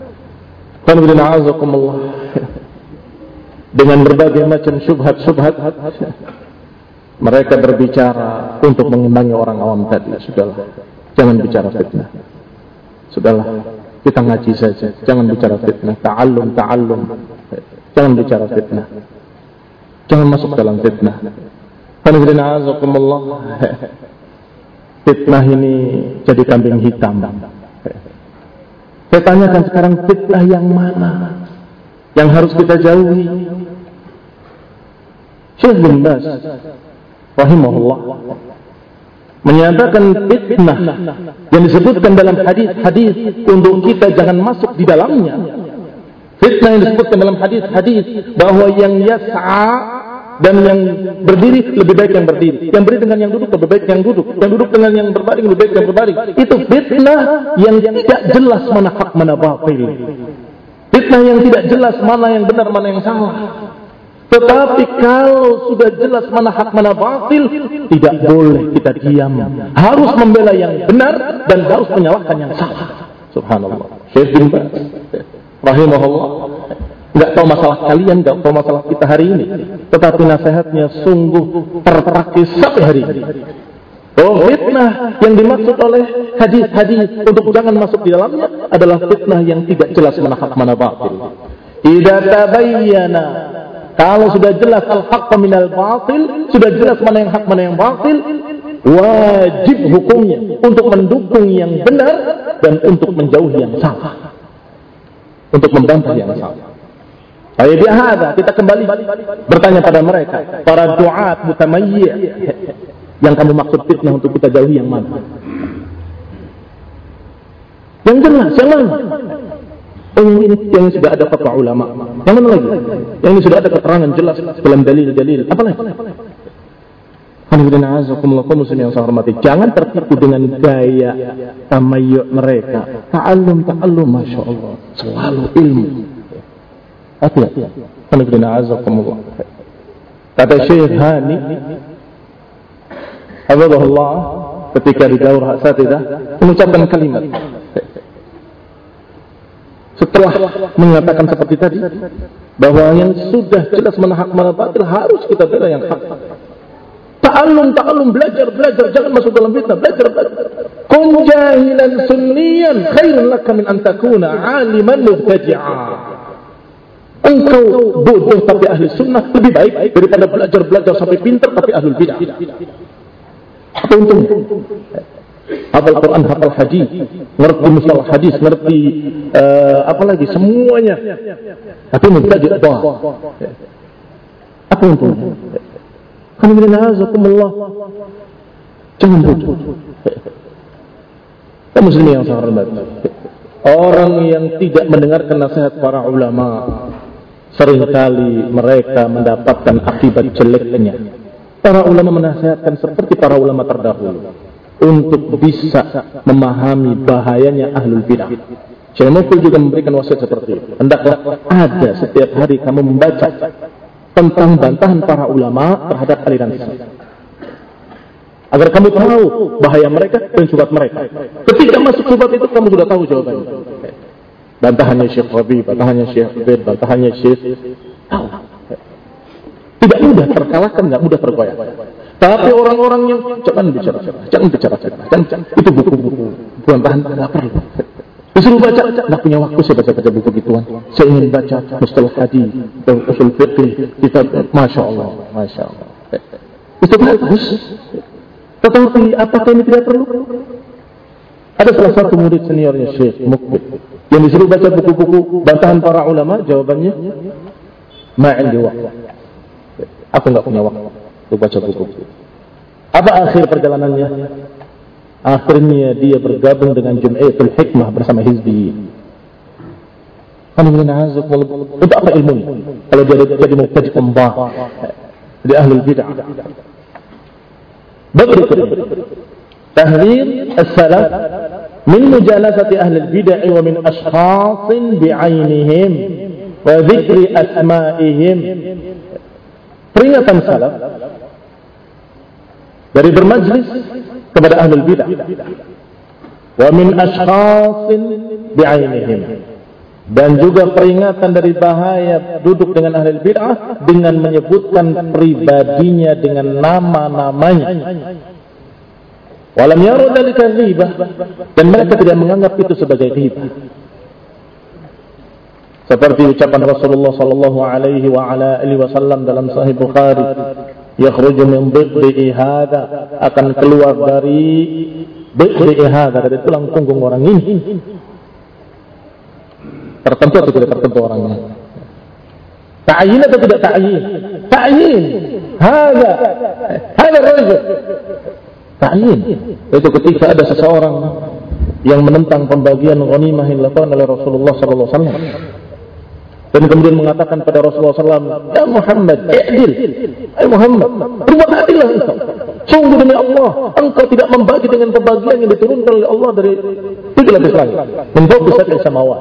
Dengan berbagai macam syubhat-syubhat, mereka berbicara untuk mengimbangi orang awam tadi. Sudahlah, jangan bicara fitnah. Sudahlah, kita ngaji saja. Jangan bicara fitnah. Ta'allum. Jangan bicara fitnah. Jangan masuk dalam fitnah. Fitnah ini jadi kambing hitam. Saya tanyakan sekarang, fitnah yang mana yang harus kita jauhi? Syekh bin Baz rahimahullah menyatakan fitnah yang disebutkan dalam hadis-hadis untuk kita jangan masuk di dalamnya. Fitnah yang disebutkan dalam hadis-hadis bahwa yang yas'a dan yang berdiri lebih baik yang berdiri, yang berdiri dengan yang duduk lebih baik yang duduk, yang duduk dengan yang berbaring lebih baik yang berbaring. Itu fitnah yang tidak jelas mana hak mana batil. Fitnah yang tidak jelas mana yang benar mana yang salah. Tetapi kalau sudah jelas mana hak mana batil, tidak boleh kita diam. Harus membela yang benar dan harus menyalahkan yang salah. Subhanallah. Syekh bin Baz rahimahullah enggak tahu masalah kalian, enggak tahu masalah kita hari ini, tetapi nasihatnya sungguh terpakai sampai hari ini. Oh, fitnah yang dimaksud oleh hadis-hadis untuk jangan masuk di dalamnya adalah fitnah yang tidak jelas mana hak mana batil. Idza tabayyana, kalau sudah jelas al-haqq minal batil, sudah jelas mana yang hak mana yang batil, wajib hukumnya untuk mendukung yang benar dan untuk menjauhi yang salah, untuk membantah yang salah. Ayo biasa kita kembali bertanya pada mereka, para duat mutamayyi', yang kamu maksud fitnah untuk kita jauhi yang mana? Yang jelas, yang mana? Yang sudah ada fatwa ulama. Yang mana lagi? Yang ini sudah ada keterangan jelas dalam dalil-dalil. Apa lagi? Yang saya hormati, jangan tertipu dengan gaya tamayyu' mereka. Ta'allum, masya Allah, selalu ilmu. Hati-hati. Kata Syekh Hani hafizahullah ketika di daurah asatidzah mengucapkan kalimat setelah mengatakan seperti tadi bahwa yang sudah jelas mana hak mana batil harus kita bela yang hak. Ta'allum, belajar, jangan masuk dalam fitnah, belajar. Kun jahilan sunniyan khairun laka min an takuna 'aliman mubtadi'a. Engkau bodoh tapi ahli sunnah lebih baik daripada belajar sampai pintar tapi ahli bidah. Apa untungnya? Hafal Quran, hafal hadis, ngerti mustalah hadis, ngerti apalagi semuanya. Tapi mubtadi' bah. Apa untungnya? Alhamdulillah. Jangan bodoh. Kaum muslimin yang saya hormati, orang yang tidak mendengarkan nasihat para ulama, seringkali mereka mendapatkan akibat jeleknya. Para ulama menasihatkan seperti para ulama terdahulu untuk bisa memahami bahayanya ahlul bidah. Syekh Mukbil juga memberikan wasiat seperti itu. Hendaklah ada setiap hari kamu membaca tentang bantahan para ulama terhadap aliran sesat, agar kamu tahu bahaya mereka dan syubhat mereka. Ketika masuk syubhat itu kamu sudah tahu jawabannya. Bantahannya Syekh Rabi, bantahannya Syekh Abid, bantahannya Syekh tahu. Tidak mudah terkalahkan, tidak mudah tergoyah. Tapi orang-orang yang jangan bicara, itu buku-buku bantahan tidak perlu. Disuruh baca, tidak punya waktu saya baca buku gituan. Saya ingin baca mustalah hadis, usul fiqh, kitab, masya Allah. Itu bagus. Tetapi apakah ini tidak perlu? Ada salah satu murid seniornya Syekh Mukbil yang disuruh baca buku-buku bantahan para ulama, jawabannya ma'indi waktu. Aku enggak punya waktu untuk baca buku. Apa akhir perjalanannya? Akhirnya dia bergabung dengan Jum'iyatul Hikmah bersama Hizbi. Untuk apa ilmunya? Kalau dia jadi mubtadi' pembah di ahlul bidah. Berikut tahdzir as-salaf min mujalasati ahlul bidah wa min ashkhasin bi'ainihim wa dzikri asma'ihim. peringatan salaf dari bermajlis kepada ahlul bidah. Wa min ashkhasin bi'ainihim, dan juga peringatan dari bahaya duduk dengan ahlul bid'ah dengan menyebutkan pribadinya dengan nama-namanya. Walam yaru dzalika ghibah, dan mereka tidak menganggap itu sebagai ghibah. Seperti ucapan Rasulullah sallallahu alaihi wa ala alihi wasallam dalam Sahih Bukhari, yakhruju min dhiddi hada, akan keluar dari dhiddi hada, dari tulang punggung orang ini. Tertentu atau tidak tertentu orangnya? Ta'yin atau tidak ta'yin? Ta'yin. Hada rajul. Ta'yin. Itu ketika ada seseorang yang menentang pembagian ghanimah yang dilakukan oleh Rasulullah sallallahu alaihi wasallam. Dan kemudian mengatakan pada Rasulullah SAW, ya Muhammad, i'dil. Hai Muhammad, berbuat adillah engkau. Sungguh demi Allah, engkau tidak membagi dengan pembagian yang diturunkan oleh Allah dari 7 lapis langit. Menjauh besar dari samawat.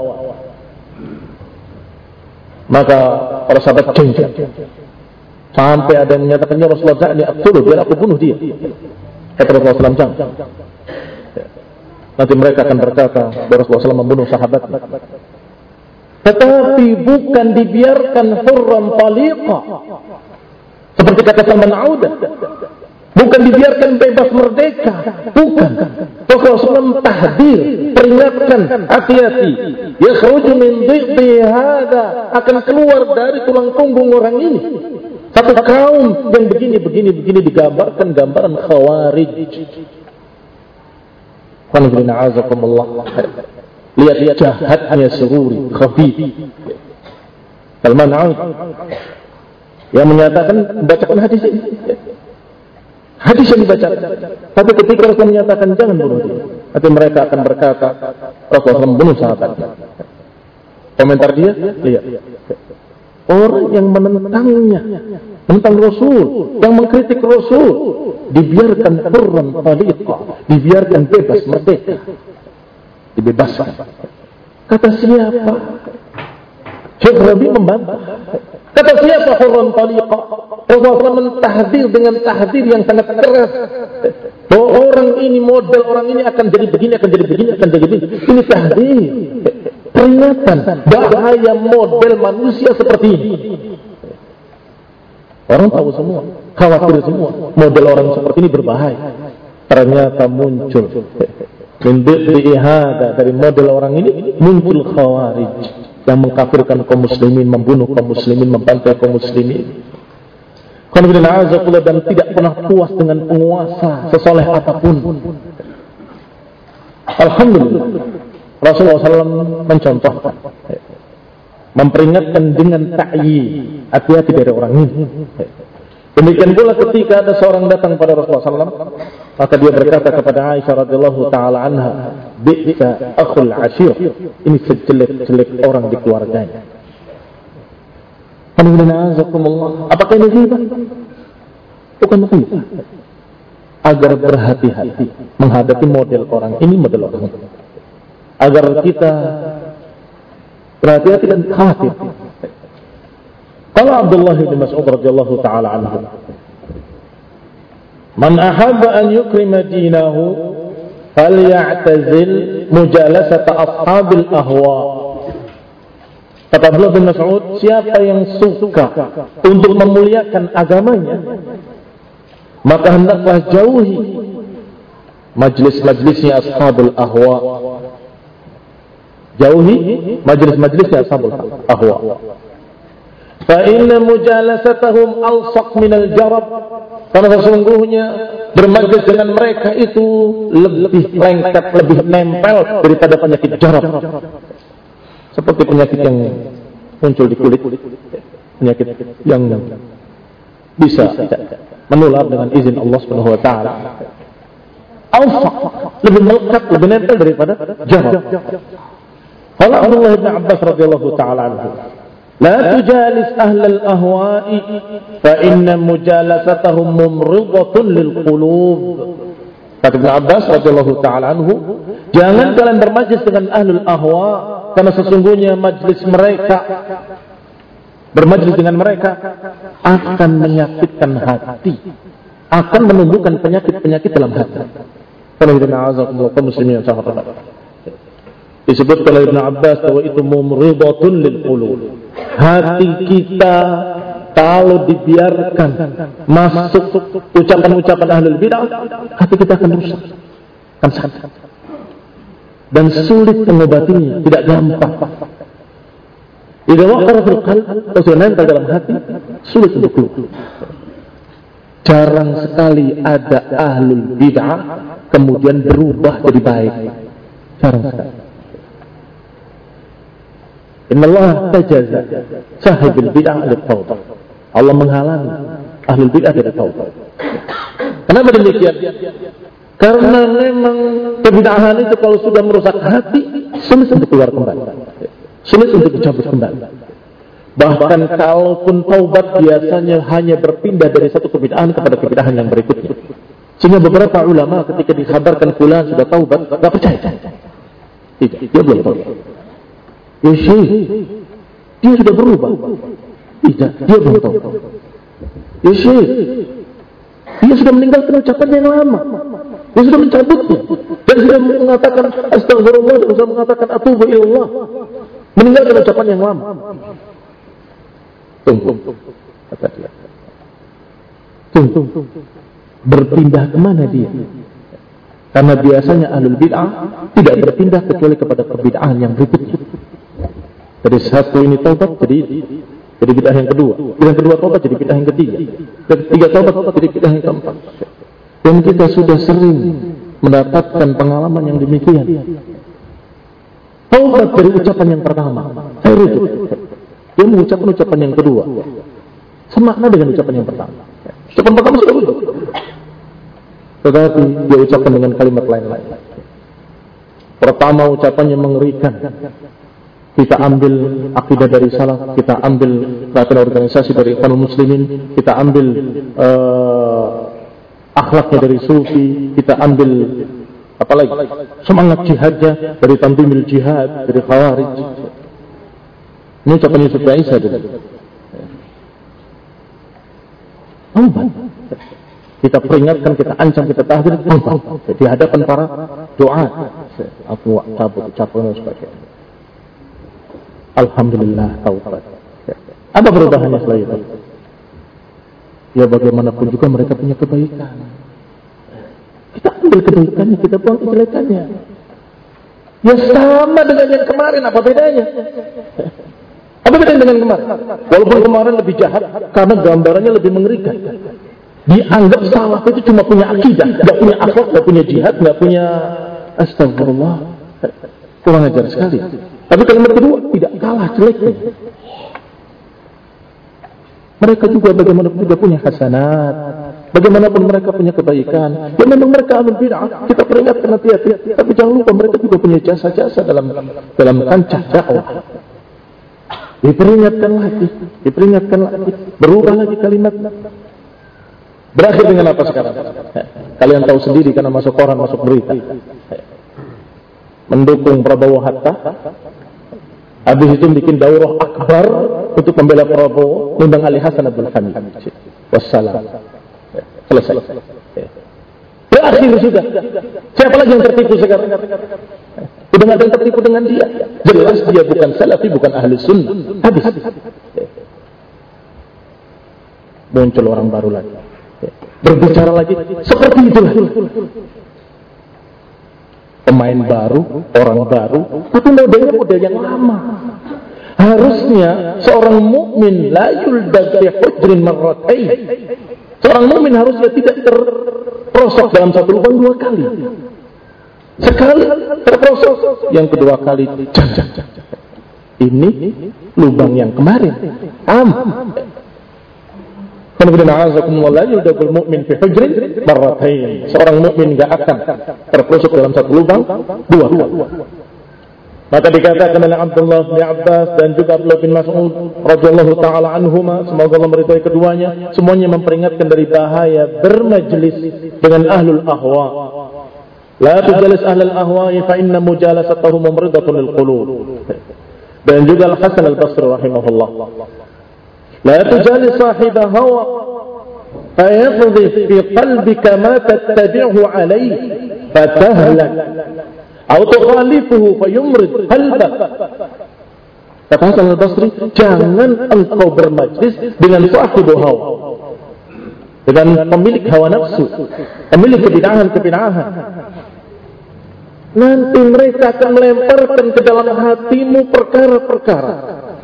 Maka para sahabat jengkel. Sampai ada yang menyatakannya Rasulullah Za'ni aqtuluh, biar aku bunuh dia. Kata Rasulullah SAW, jangan. Nanti mereka akan berkata bahwa Rasulullah SAW membunuh sahabatnya. Tetapi bukan dibiarkan hurran taliqa, seperti kata Salman Audah, bukan dibiarkan bebas merdeka, bukan. Rasulullah tahdir, peringatkan, hati-hati. Yakhruju min dhiddi hada, akan keluar dari tulang punggung orang ini satu kaum yang begini digambarkan gambaran khawarij. Lihat jahatnya Sururi, Khafif, Salman Audah yang menyatakan bacakan hadis ini. Hadis yang dibacakan. Tapi ketika Rasul menyatakan jangan bunuh dia, nanti mereka akan berkata Rasulullah membunuh sahabatnya. Komentar dia, lihat. Orang yang menentangnya, menentang Rasul, yang mengkritik Rasul, dibiarkan hurran taliqa, dibiarkan bebas merdeka. Dibebaskan. Kata siapa? Syekh Rabi membantah. Kata siapa hurran taliqa? Rasulullah mentahdir dengan tahdir yang sangat keras. Bahwa orang ini, model orang ini akan jadi begini, akan jadi begini, akan jadi begini. Ini tahdir. Peringatan. Bahaya model manusia seperti ini. Orang tahu semua. Khawatir semua. Model orang seperti ini berbahaya. Ternyata muncul. Dari model orang ini muncul khawarij yang mengkafirkan kaum muslimin, membunuh kaum muslimin, membantai kaum muslimin. Dan tidak pernah puas dengan penguasa sesoleh apapun. Alhamdulillah, Rasulullah SAW mencontohkan, memperingatkan dengan ta'yin, hati-hati dari orang ini. Demikian pula ketika ada seorang datang pada Rasulullah SAW, maka dia berkata kepada Aisyah radhiyallahu taala anha, bi'sa akhul ashir, ini sejelek-jelek orang di keluarganya. Apakah ini ghibah? Bukan ghibah. Agar berhati-hati menghadapi model orang ini, model orang ini. Agar kita berhati-hati dan khawatir. Qala Abdullah bin Mas'ud radhiyallahu taala anhu, man ahabba an yukrima dinahu falya'tazil mujalasata ashabil ahwa. Kata Abdullah bin Mas'ud, siapa yang suka untuk memuliakan agamanya, maka hendaklah jauhi majlis-majlisnya ashabul ahwa. Jauhi majlis-majlisnya ashabul ahwa. Fa inna mujalasatahum alsaq minal jarab, karena sesungguhnya bermajlis dengan mereka itu lebih lengket, lebih nempel daripada penyakit jarab. Seperti penyakit yang muncul di kulit, penyakit yang bisa menular dengan izin Allah Subhanahu wa taala. Alsaq, lebih melekat, lebih nempel daripada jarab. Qala Abdullah bin Abbas radhiyallahu taala anhu, la tujalis ahlal ahwa'i fa inna mujalasatahum mumridatun lil qulub. Kata Ibnu Abbas radhiyallahu taala anhu, jangan kalian bermajlis dengan ahlul ahwa, karena sesungguhnya majlis mereka bermajlis dengan mereka akan menyakitkan hati, akan menumbuhkan penyakit-penyakit dalam hati. Kalau kita na'azakumullah kaum muslimin yang sangat disebut oleh Ibn Abbas bahwa itu mumridatun lil qulub. Hati kita kalau dibiarkan masuk ucapan-ucapan ahlul bid'ah, hati kita akan rusak, akan sakit, dan sulit mengobatinya, tidak gampang. Jika waqara fil qalb, atau nempel dalam hati, sulit untuk keluar. Jarang sekali ada ahlul bid'ah kemudian berubah jadi baik. Jarang sekali. Inna Allah tajaza sahibil bid'ah lit-tawbah. Allah menghalangi ahlul bid'ah dari taubat. Kenapa demikian? Karena memang kebid'ahan itu kalau sudah merusak hati, sulit untuk keluar kembali, sulit untuk dicabut kembali. Bahkan kalaupun taubat biasanya hanya berpindah dari satu kebid'ahan kepada kebid'ahan yang berikutnya. Sehingga beberapa ulama ketika dikabarkan fulan sudah taubat, enggak percaya. Tidak, dia belum taubat. Ya syekh, dia sudah berubah. Tidak, dia belum taubat. Ya syekh, dia sudah meninggalkan ucapan yang lama. Dia sudah mencabutnya dan sudah mengatakan astagfirullah dan sudah mengatakan atubu ilallah, meninggalkan ucapan yang lama. Tunggu, kata dia. Tunggu, berpindah kemana dia? Karena biasanya ahlul bid'ah tidak berpindah kecuali kepada perbid'ahan yang berikutnya. Dari satu ini taubat jadi bid'ah yang kedua, yang kedua taubat jadi bid'ah yang ketiga, ketiga taubat jadi bid'ah yang keempat. Dan kita sudah sering mendapatkan pengalaman yang demikian. Taubat dari ucapan yang pertama, saya rujuk. Dia mengucapkan ucapan yang kedua, semakna dengan ucapan yang pertama. Ucapan pertama sudah rujuk, tetapi dia ucapkan dengan kalimat lain-lain. Pertama ucapannya mengerikan. Kita ambil akidah dari salaf, kita ambil peraturan organisasi dari Ikhwanul Muslimin, kita ambil akhlaknya dari sufi, kita ambil apalagi semangat jihadnya dari tanzimil jihad, dari khawarij. Ini ucapan Yusuf Isa dulu. Taubat. Kita peringatkan, kita ancam, kita tahdir, taubat di hadapan para doa. Aku cabut ucapan dan sebagainya. Alhamdulillah taubat. Apa perubahannya setelah itu? Ya bagaimanapun juga mereka punya kebaikan. Kita ambil kebaikannya, kita buang kejelekannya. Ya sama dengan yang kemarin, apa bedanya? Apa bedanya dengan kemarin? Walaupun kemarin lebih jahat, karena gambarannya lebih mengerikan. Dianggap salah itu cuma punya akidah, gak punya akhlak, gak punya jihad, gak punya astagfirullah. Kurang ajar sekali. Tapi kalimat kedua tidak kalah jeleknya. Mereka juga bagaimanapun juga punya hasanat, bagaimanapun mereka punya kebaikan. Ya memang mereka ahlul bid'ah, kita peringatkan hati-hati. Tapi jangan lupa mereka juga punya jasa-jasa dalam kancah dakwah. Diperingatkan lagi, berubah lagi kalimat. Berakhir dengan apa sekarang? Kalian tahu sendiri karena masuk koran, masuk berita. Mendukung Prabowo Hatta. Habis itu bikin daurah akbar untuk membela Prabowo, undang Ali Hasan Abdul Hamid. Wassalam. Selesai. Berakhir sudah. Siapa lagi yang tertipu sekarang? Sudah ada yang tertipu dengan dia. Jelas dia bukan salafi, bukan ahli sunnah. Habis. Muncul orang baru lagi. Berbicara lagi seperti itulah. Pemain baru, orang baru, tapi modelnya model yang lama. Harusnya seorang mukmin la yuldad bi hujrin marratain. Seorang mukmin harusnya tidak terprosok dalam satu lubang dua kali. Sekali terprosok, yang kedua kali ini lubang yang kemarin. Seorang mukmin enggak akan terprosok dalam satu lubang dua kali. Maka dikatakan oleh Abdullah bin Abbas dan juga Abdullah bin Mas'ud radhiyallahu taala anhuma, semoga Allah meridai keduanya, semuanya memperingatkan dari bahaya bermajlis dengan ahlul ahwa. La tujalis ahlul ahwa fa inna mujalasatahum mumridatun lil qulub. Dan juga Al-Hasan Al-Basri rahimahullah La tujalis sahiba hawa fayadhi fi qalbika ma tattabi'uhu alayhi fatahlak atau tukhalifuhu fayumrid qalbak. Kata Hasan al-Basri, jangan engkau bermajlis dengan sahibu hawa, dengan pemilik hawa nafsu, pemilik kebid'ahan. Nanti mereka akan melemparkan ke dalam hatimu perkara-perkara.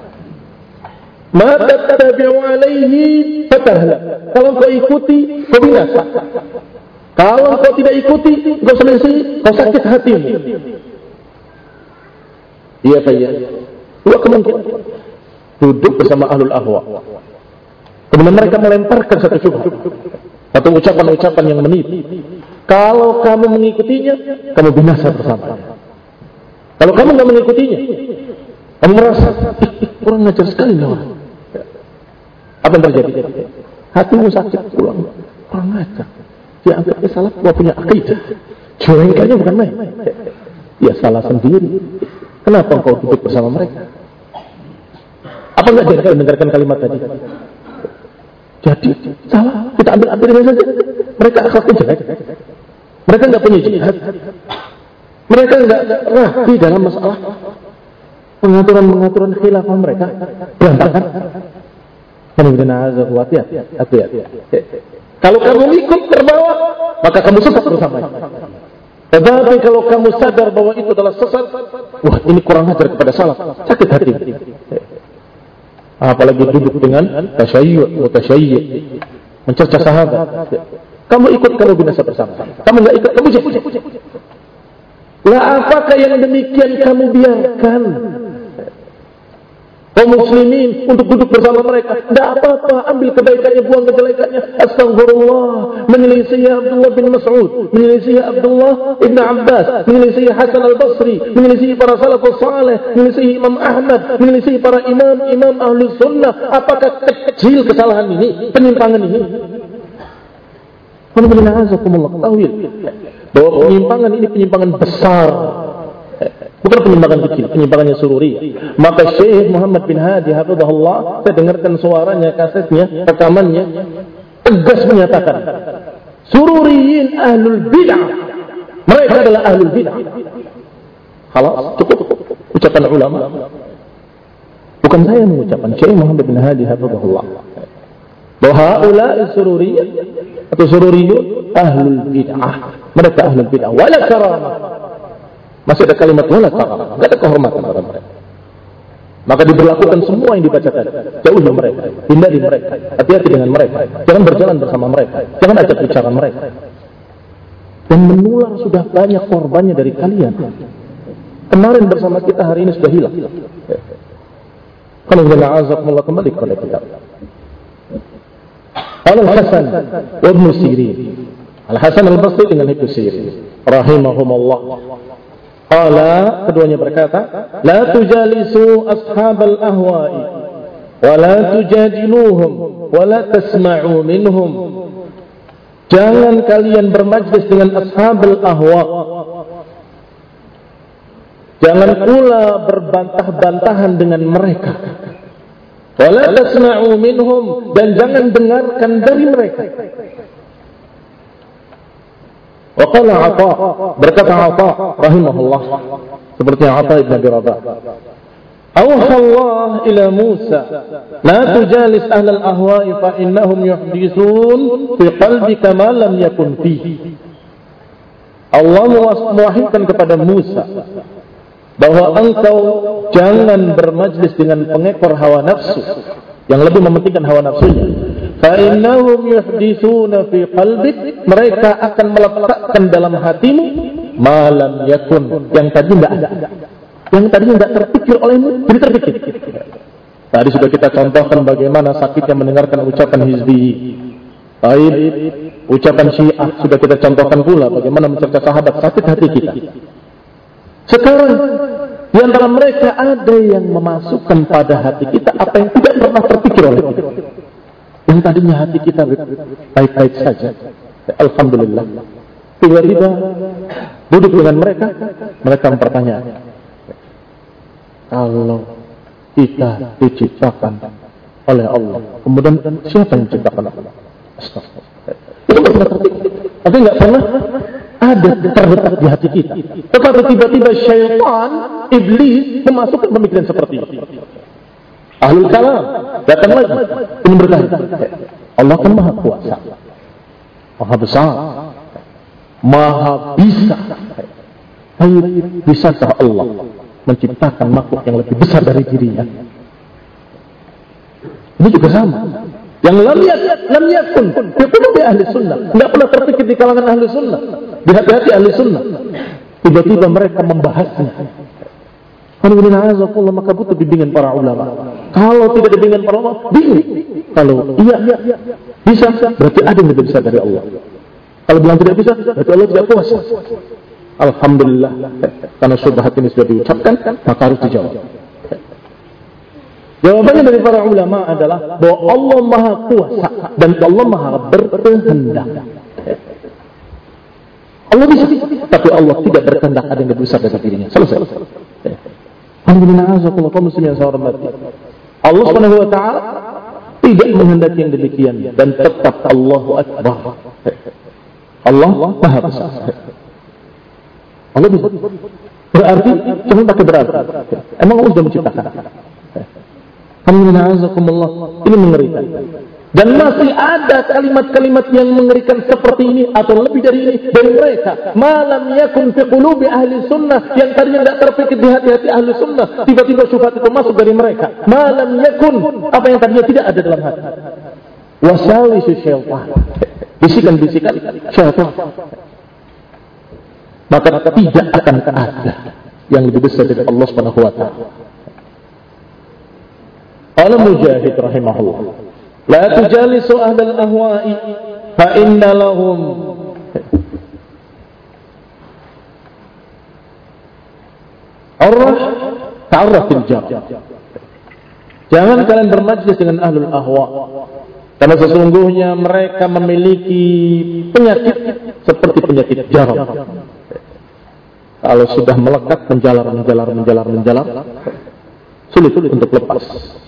Ma tattabi'u alaihi fatahlak. Kalau kau ikuti, kau binasa. Kalau kau tidak ikuti, kau selisih, kau sakit hatimu. Iya Pak ya. Dua kemungkinan. Duduk bersama ahlul ahwa. Kemudian mereka melemparkan satu syubhat atau ucapan-ucapan yang menipu. Kalau kamu mengikutinya, kamu binasa bersama. Kalau kamu nggak mengikutinya, kamu merasa kurang ngajar sekali loh. Apa yang terjadi? Hatimu sakit, kurang ngajar. Dia anggapnya salah, gua punya akidah. Jengkelnya bukan main. Ya salah sendiri. Kenapa engkau duduk bersama mereka? Apa nggak jengkel mendengarkan kalimat tadi? Jadi salah, kita ambil saja. Mereka akhlaknya jelek. Mereka nggak punya jihad. Mereka nggak rapi dalam masalah pengaturan khilafah mereka. Berantakan. Hati-hati. Kalau kamu ikut terbawa, maka kamu sesat bersamanya. Tetapi kalau kamu sadar bahwa itu adalah sesat, wah ini kurang ajar kepada salaf, sakit hati. Apalagi duduk dengan mutasyayyi', mencerca sahabat. Kamu ikut, kamu binasa bersama. Kamu nggak ikut, kamu jatuh. Lah apakah yang demikian kamu biarkan kaum muslimin untuk duduk bersama mereka? Tidak apa-apa, ambil kebaikannya, buang kejelekannya. Astagfirullah, menyelisih Abdullah bin Mas'ud, menyelisih Abdullah ibn Abbas, menyelisih Hasan al-Basri, menyelisih para salafus saleh, menyelisih Imam Ahmad, menyelisih para imam ahli sunnah. Apakah kecil kesalahan ini, penyimpangan ini? Ketahui bahwa penyimpangan ini penyimpangan besar, bukan penyimpangan kecil, penyimpangannya sururi. Maka Syekh Muhammad bin Hadi hafizahullah, saya dengarkan suaranya, kasetnya, rekamannya, tegas menyatakan sururiyin ahlul bid'ah, mereka adalah ahlul bid'ah. Khalas, cukup ucapan ulama, bukan saya yang mengucapkan, Syekh Muhammad bin Hadi hafizahullah, bahwa haula'i sururiyin atau sururiyun ahlul bid'ah, mereka ahlul bid'ah wala karamah. Masih ada kalimat wala karamah, enggak ada kehormatan pada mereka. Maka diberlakukan semua yang dibacakan, jauhi mereka, hindari mereka, hati-hati dengan mereka, jangan berjalan bersama mereka, jangan ajak bicara mereka. Dan menular sudah banyak korbannya dari kalian. Kemarin bersama kita, hari ini sudah hilang. Kalau kita azakumullah, kembali kepada kita. Al-Hasan wa Ibn Sirin, Al-Hasan al-Basri dengan Ibn Sirin rahimahumullah. Qala, keduanya berkata, la tujalisu ashabal ahwa'i wa la tujadiluhum wa la tasma'u minhum. Jangan kalian bermajlis dengan ashabul ahwa, jangan pula berbantah-bantahan dengan mereka. Wala tasma'u minhum, dan jangan dengarkan dari mereka. Wa qala Atha, berkata Atha rahimahullah, seperti Atha ibn Abi Rabah, awha Allah ila Musa, la tujalis ahlal ahwa'i fa innahum yuhdithun fi qalbika ma lam yakun fihi. Allah mewahyukan kepada Musa bahwa engkau jangan bermajlis dengan pengekor hawa nafsu yang lebih mementingkan hawa nafsunya. Fa innahum yuhditsuna fi qalbik, mereka akan meletakkan dalam hatimu ma lam yakun, yang tadi tidak ada, yang tadi tidak terpikir olehmu jadi terpikir. Tadi sudah kita contohkan bagaimana sakitnya mendengarkan ucapan hizbi. Baik, ucapan Syiah sudah kita contohkan pula bagaimana mencerca sahabat, sakit hati kita. Sekarang di antara mereka ada yang memasukkan pada hati kita apa yang tidak pernah terpikir oleh kita. Yang tadinya hati kita baik-baik saja, alhamdulillah, tiba-tiba duduk dengan mereka, mereka mempertanyakan, kalau kita diciptakan oleh Allah. Kemudian siapa yang menciptakan Allah? Astagfirullah. Itu pernah terjadi. Tapi nggak pernah ada terbetak di hati kita. Tetapi tiba-tiba syaitan, iblis memasukkan pemikiran seperti itu. Ahlul kalam datang lagi ini berkata, Allah kan maha kuasa, maha besar, maha bisa. Bisakah Allah menciptakan makhluk yang lebih besar dari dirinya? Ini juga sama. Yang lam yakun di ahli sunnah, tidak pernah terpikir di kalangan ahli sunnah, di hati-hati ahli sunnah. Tiba-tiba mereka membahasnya. Maka butuh bimbingan para ulama. Kalau tidak bimbingan para ulama, bingung. Kalau iya bisa, berarti ada yang lebih besar dari Allah. Kalau bilang tidak bisa, berarti Allah tidak kuasa. Alhamdulillah, karena syubhat ini sudah diucapkan, maka harus dijawab. Jawabannya dari para ulama adalah bahwa Allah maha kuasa dan Allah maha berkehendak. Allah bisa, tapi Allah tidak berkehendak ada yang lebih besar dari dirinya. Selesai. Alhamdulillah, kaum muslimin yang saya hormati. Allah Subhanahu wa taala tidak menghendaki yang demikian dan tetap Allahu Akbar. Allah maha besar. Allah bisa. Berarti cuma pakai berarti. Emang Allah sudah menciptakan. Alhamdulillah, ini mengerikan. Dan masih ada kalimat-kalimat yang mengerikan seperti ini atau lebih dari ini dari mereka. Malam yakun fi qulubi ahli sunnah, yang tadinya tidak terpikir di hati-hati ahli sunnah, tiba-tiba syubhat itu masuk dari mereka. Malam yakun, apa yang tadinya tidak ada dalam hati. Wasawisu syaitan, bisikan-bisikan syaitan. Maka tidak akan ada yang lebih besar dari Allah Subhanahu wa taala. Qala Mujahid rahimahullah, la tujalisu ahlal ahwa'i fa inna lahum ta'arrafil jar. Jangan kalian bermajlis dengan ahlul ahwa, karena sesungguhnya mereka memiliki penyakit seperti penyakit jarak. Kalau sudah melekat menjalar, sulit untuk lepas.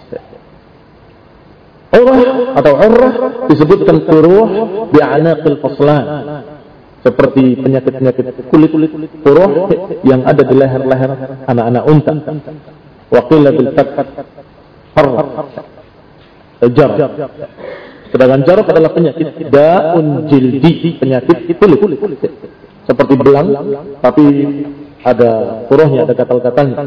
Urah atau urrah disebutkan furuh bi'anaqil faslan, seperti penyakit-penyakit kulit furuh yang ada di leher-leher anak-anak unta. Wa qila bil fath jar. Sedangkan jarak adalah penyakit daun jildi, penyakit kulit. Seperti belang, tapi ada furuhnya, ada gatal-gatalnya.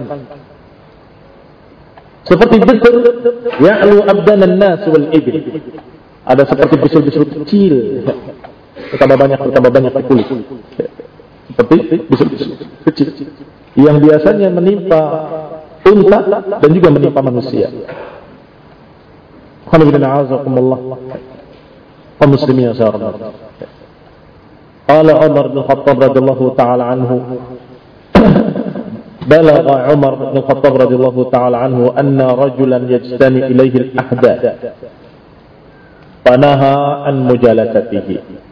Seperti bisul ya'lu abdanan nas wal ibil. Ada seperti bisul-bisul kecil, bertambah banyak di kulit. Seperti bisul-bisul kecil yang biasanya menimpa unta dan juga menimpa manusia. Alhamdulillah, azakumullah. Kaum muslimin yang saya hormati. Qala Umar bin Khattab radhiyallahu ta'ala anhu, بلغ عمر بن الخطاب رضي الله تعالى عنه أن رجلا يجتمع إليه الأحداث فنهى عن مجالسته.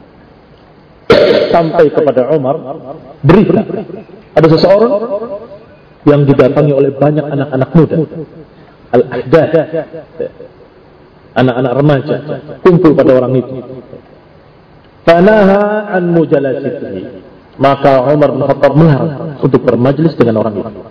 Sampai kepada Umar berita ada seseorang yang didatangi oleh banyak anak-anak muda, al-ahdath, anak-anak remaja, kumpul pada orang itu. Fanaha an mujalasatihi, maka Umar bin Khattab melarang untuk bermajlis dengan orang itu.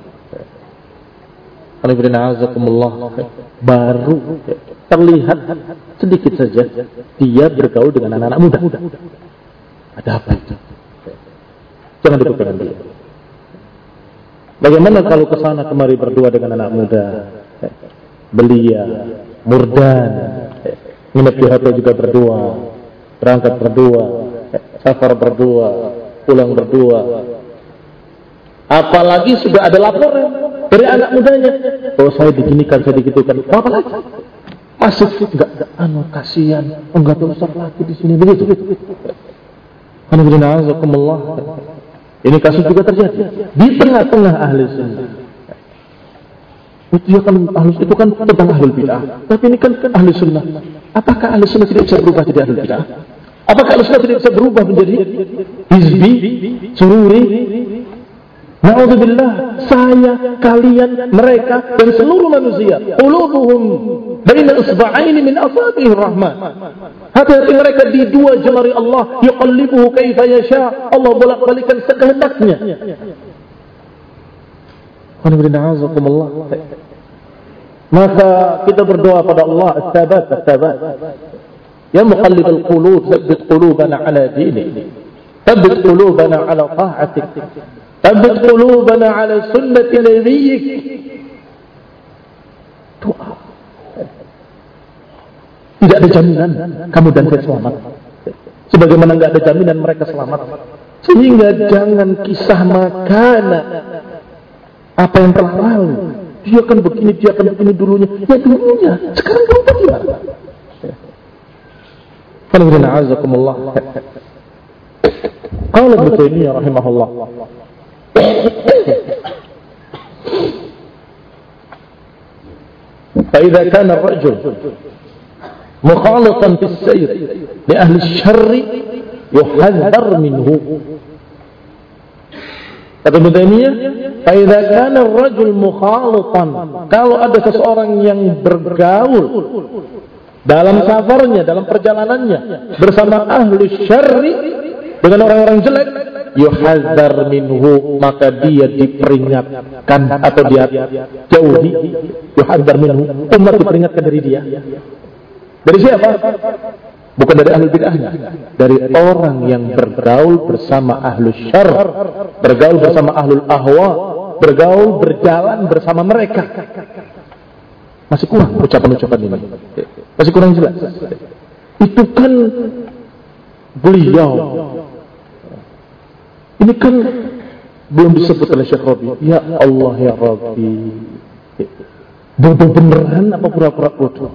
Baru terlihat sedikit saja dia bergaul dengan anak-anak muda. Ada apa itu? Jangan dipegang dia. Bagaimana kalau kesana kemari berdua dengan anak muda, belia, murdan, nginep di hotel juga berdua, berangkat berdua, safar berdua, pulang berdua. Apalagi sudah ada laporan dari anak mudanya, oh saya diginikan, saya digitukan. Apa lagi? Masuk enggak kasihan, enggak ada ustaz lagi di sini begitu. Alhamdulillah. Ini kasus juga terjadi di tengah-tengah ahli sunnah. Itu kan ahli itu kan tentang ahli bid'ah, tapi ini kan ahli sunnah. Apakah ahli sunnah tidak bisa berubah jadi ahli bid'ah? Apakah ahli sunnah tidak bisa berubah menjadi hizbi, sururi? Na'udzubillah, saya, kalian, mereka, dan seluruh manusia. Qulubuhum baina isba'aini min asabi'ir rahman. Hati-hati mereka di dua jemari Allah. Yuqallibuhu kaifa yasha. Allah bolak-balikan sekehendaknya. Maka kita berdoa pada Allah as-sabat. Ya muqallibal qulub, tsabbit qulubana ala dinik. Tsabbit qulubana ala ta'atik. Tsabbit qulubana ala sunnati nabiyyik. Doa. Tidak ada jaminan kamu dan saya selamat. Sebagaimana enggak ada jaminan mereka selamat. Sehingga jangan kisah makana apa yang telah lalu. Dia kan begini dulunya. Ya dulunya. Sekarang kamu bagaimana? Alhamdulillah, azakumullah. Qala Ibnu Taimiyah rahimahullah. فإذا كان الرجل مخالطا في السير لأهل الشر يحذر منه. Kata Ibnu Taimiyah, فإذا كان الرجل مخالطا, kalau ada seseorang yang bergaul dalam safarnya, dalam perjalanannya bersama ahli syarri, dengan orang-orang jelek, yuhadzar minhu, maka dia diperingatkan atau dia jauhi. Yuhadzar minhu, umat diperingatkan dari dia. Dari siapa? Bukan dari ahli bid'ahnya, dari orang yang bergaul bersama ahlu syarr, bergaul bersama ahlul ahwa, bergaul berjalan bersama mereka. Masih kurang ucapan-ucapan ini, masih kurang jelas. Itu kan beliau, ini kan belum disebut oleh Syekh Rabi. Ya Allah ya Rabbi, bodoh beneran apa pura-pura bodoh?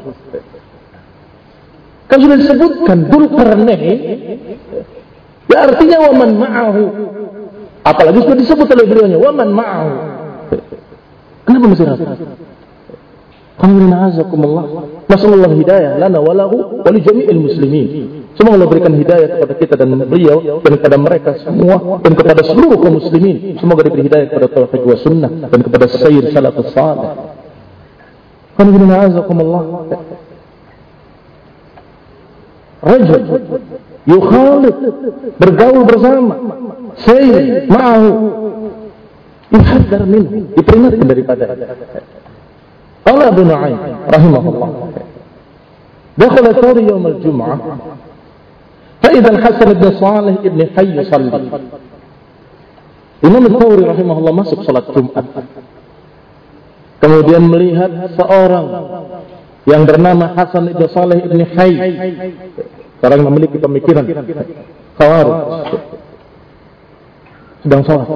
Kan sudah disebutkan Dzulqarnain, ya artinya waman ma'ahu. Apalagi sudah disebut oleh beliaunya waman ma'ahu. Kenapa masih ragu? Alhamdulillah, nasallallahu hidayah lana wa lahu wa li jami'il muslimin. Semoga Allah berikan hidayah kepada kita dan beliau dan kepada mereka semua dan kepada seluruh kaum muslimin. Semoga diberi hidayah kepada tauhid wa sunnah dan kepada sayyid salafus salih. Alhamdulillah. Rajul yukhalid, bergaul bersama, sayyid ma'ahu, yuhadzar minhu, diperingatkan daripada. Qala Abu Nu'aym rahimahullah, dakhala Thawri yawm al-jum'ah fa idza al-Hasan ibn Salih ibn Hayy yusalli. Imam Thawri rahimahullah masuk salat Jumat, kemudian melihat seorang yang bernama Hasan ibn Salih ibn Hayy, seorang yang memiliki pemikiran Khawarij, sedang salat.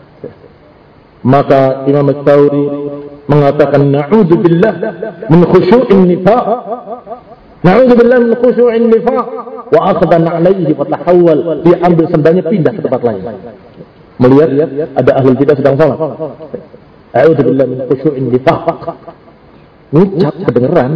Maka Imam Thawri mengatakan, na'udzubillah min khusyu'in nifaq, na'udzubillah min khusyu'in nifaq, wa akhdan 'alaihi wa tahawwal. Dia ambil sendalnya pindah ke tempat lain. Melihat ada ahli bidah sedang salat. A'udzubillah min khusyu'in nifaq. Ngucap kedengeran.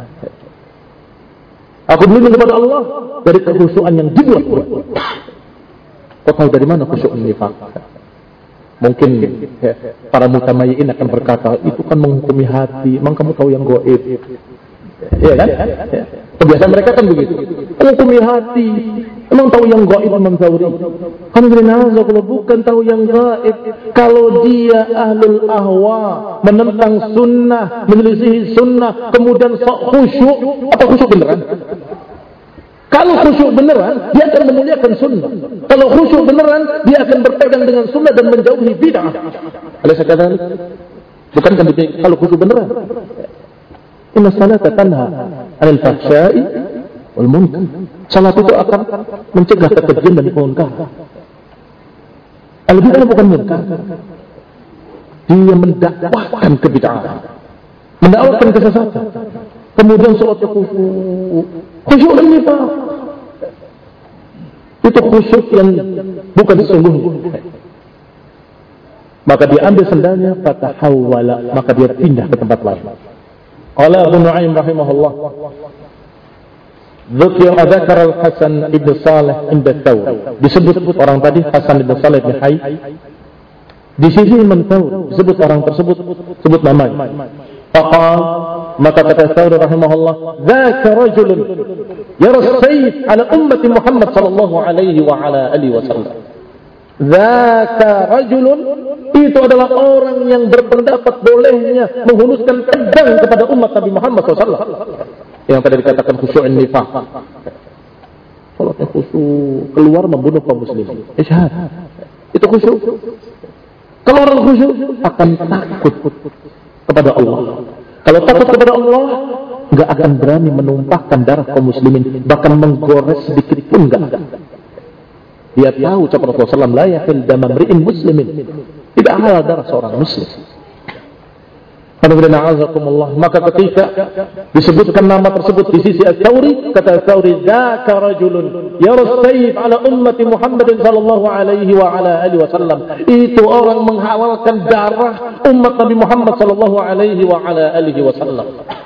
Aku berlindung kepada Allah dari kekhusyuan yang dibuat. Kau tahu dari mana khusyu'in nifaq? Mungkin para mutamayyin akan berkata, itu kan menghukumi hati. Emang kamu tahu yang gaib? Iya kan? Kebiasaan mereka kan begitu. Menghukumi hati. Emang tahu yang gaib Imam Thawri? Alhamdulillah, bukan tahu yang gaib. Kalau dia ahlul ahwa, menentang sunnah, menyelisihi sunnah, kemudian sok khusyuk, apa khusyuk beneran? Kalau khusyuk beneran, dia akan memuliakan sunnah. Kalau khusyuk beneran, dia akan berpegang dengan sunnah dan menjauhi bid'ah. Alaysa kadzalik? Bukankah demikian kalau khusyuk beneran? Inna salata tanha 'anil fahsya'i wal munkar. Salat itu akan mencegah kekejian dan munkar. Al-bid'ah bukan munkar. Dia mendakwahkan kebid'ahan, mendakwahkan kesesatan. Kemudian salatnya khusyuk ini Pak. Itu khusyuk yang bukan sesungguhnya. Maka dia ambil sendalnya, fatahawwala, maka dia pindah ke tempat lain. Qala Abu Nu'aym rahimahullah, dzakar al-Hasan ibn Salih inda Thawri. Disebut orang tadi Hasan ibn Salih ibn Hayy Di sisi Thawr disebut orang tersebut, sebut namanya. Faqal, maka kata Thawr rahimahullah, "Dzaka rajulun yara as-sayf ala ummati Muhammad sallallahu alaihi wa ala alihi wasallam." Dzaka rajulun, itu adalah orang yang berpendapat bolehnya menghunuskan pedang kepada umat Nabi Muhammad sallallahu alaihi wasallam. Yang tadi dikatakan khusyu'un nifaq. Salatnya khusyuk, keluar membunuh kaum muslimin. Isyhad. Itu khusyuk. Kalau orang khusyuk akan takut kepada Allah. Kalau takut kepada Allah, enggak akan berani menumpahkan darah kaum muslimin, bahkan menggores sedikit pun enggak. Dia tahu ucapan Rasulullah SAW, la yahil dama mri'in muslimin. Tidak halal darah seorang muslim. Maka ketika disebutkan nama tersebut di sisi Ats-Tsauri, kata Ats-Tsauri, "Dzaka rajulun yara as-sayf ala ummati Muhammad sallallahu alaihi wa ala alihi wasallam." Itu orang menghalalkan darah umat Nabi Muhammad sallallahu alaihi wa ala alihi wasallam.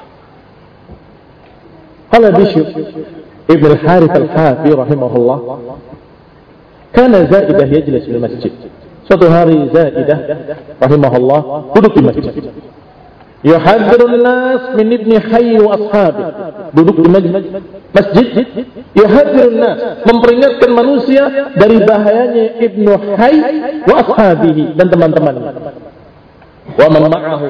Qala Bishr ibn al-Harith al-Hafi rahimahullah, kana Zaidah yajlis di masjid. Suatu hari Zaidah rahimahullah duduk di masjid. Yuhadzirun nas min ibni Hayy wa ashabi. Duduk di masjid, yuhadzirun nas, memperingatkan manusia dari bahayanya Ibnu Hayy wa ashabihi, dan teman-temannya. Wa man ma'ahu.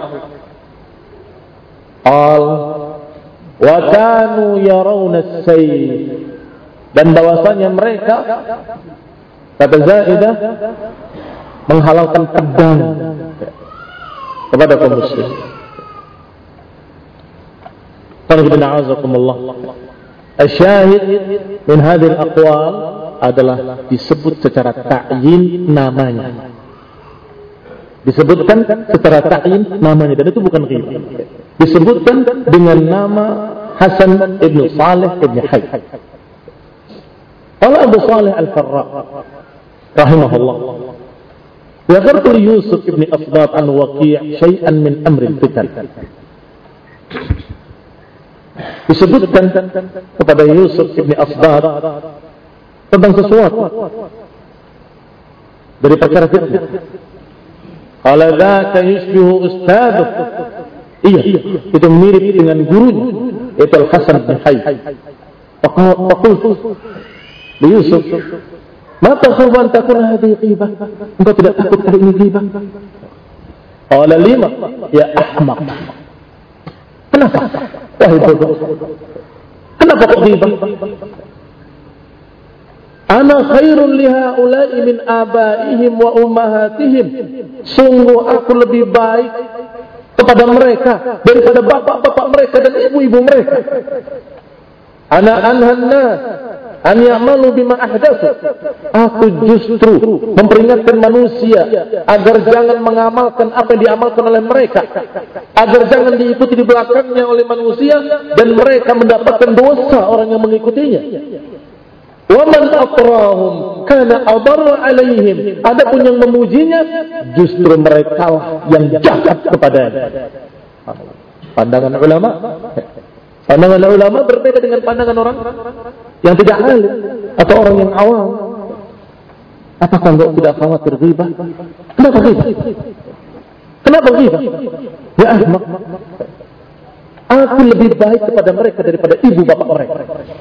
Qal wa kanu yarawna as-sayf, dan bahwasanya mereka, kata Zaidah, menghalalkan pedang kepada kaum muslim. Asyahid min hadhil aqwal adalah disebut secara ta'yin namanya. Disebutkan secara ta'yin namanya, dan itu bukan ghibah. Disebutkan dengan nama Hasan ibn Salih ibn Hayy. Qala Abu Salih al-Farra rahimahullah, "Yaghirtu li Yusuf ibn Asbat an Waqi' syai'an min amri al-fitan." Disebutkan kepada Yusuf ibn Asbat tentang sesuatu dari perkara fitnah. Qala dzaka yushbihu ustaduh. Iya, itu mirip dengan gurunya, yaitu Al-Hasan bin Hayy. Faqultu li Yusuf, "Ma takhafu an takuna hadhihi ghibah?" Engkau tidak takut kali ini ghibah? Qala lima, ya ahmaq. Kenapa? Wahai bodoh. Kenapa kok ghibah? Ana khairun li haula'i min abaihim wa ummahatihim. Sungguh aku lebih baik kepada mereka daripada bapak-bapak mereka dan ibu-ibu mereka. Ana anhan nas an ya'malu bima ahdatsu. Aku justru memperingatkan manusia agar jangan mengamalkan apa yang diamalkan oleh mereka, agar jangan diikuti di belakangnya oleh manusia dan mereka mendapatkan dosa orang yang mengikutinya. Wa man atrahum kana adarra alaihim. Adapun yang memujinya justru mereka yang jahat kepadanya. Pandangan ulama. Pandangan ulama berbeda dengan pandangan orang yang tidak alim atau orang yang awam. Apakah engkau tidak khawatir ghibah? Kenapa ghibah? Kenapa ghibah? Ya ahmaq. Aku lebih baik kepada mereka daripada ibu bapak mereka.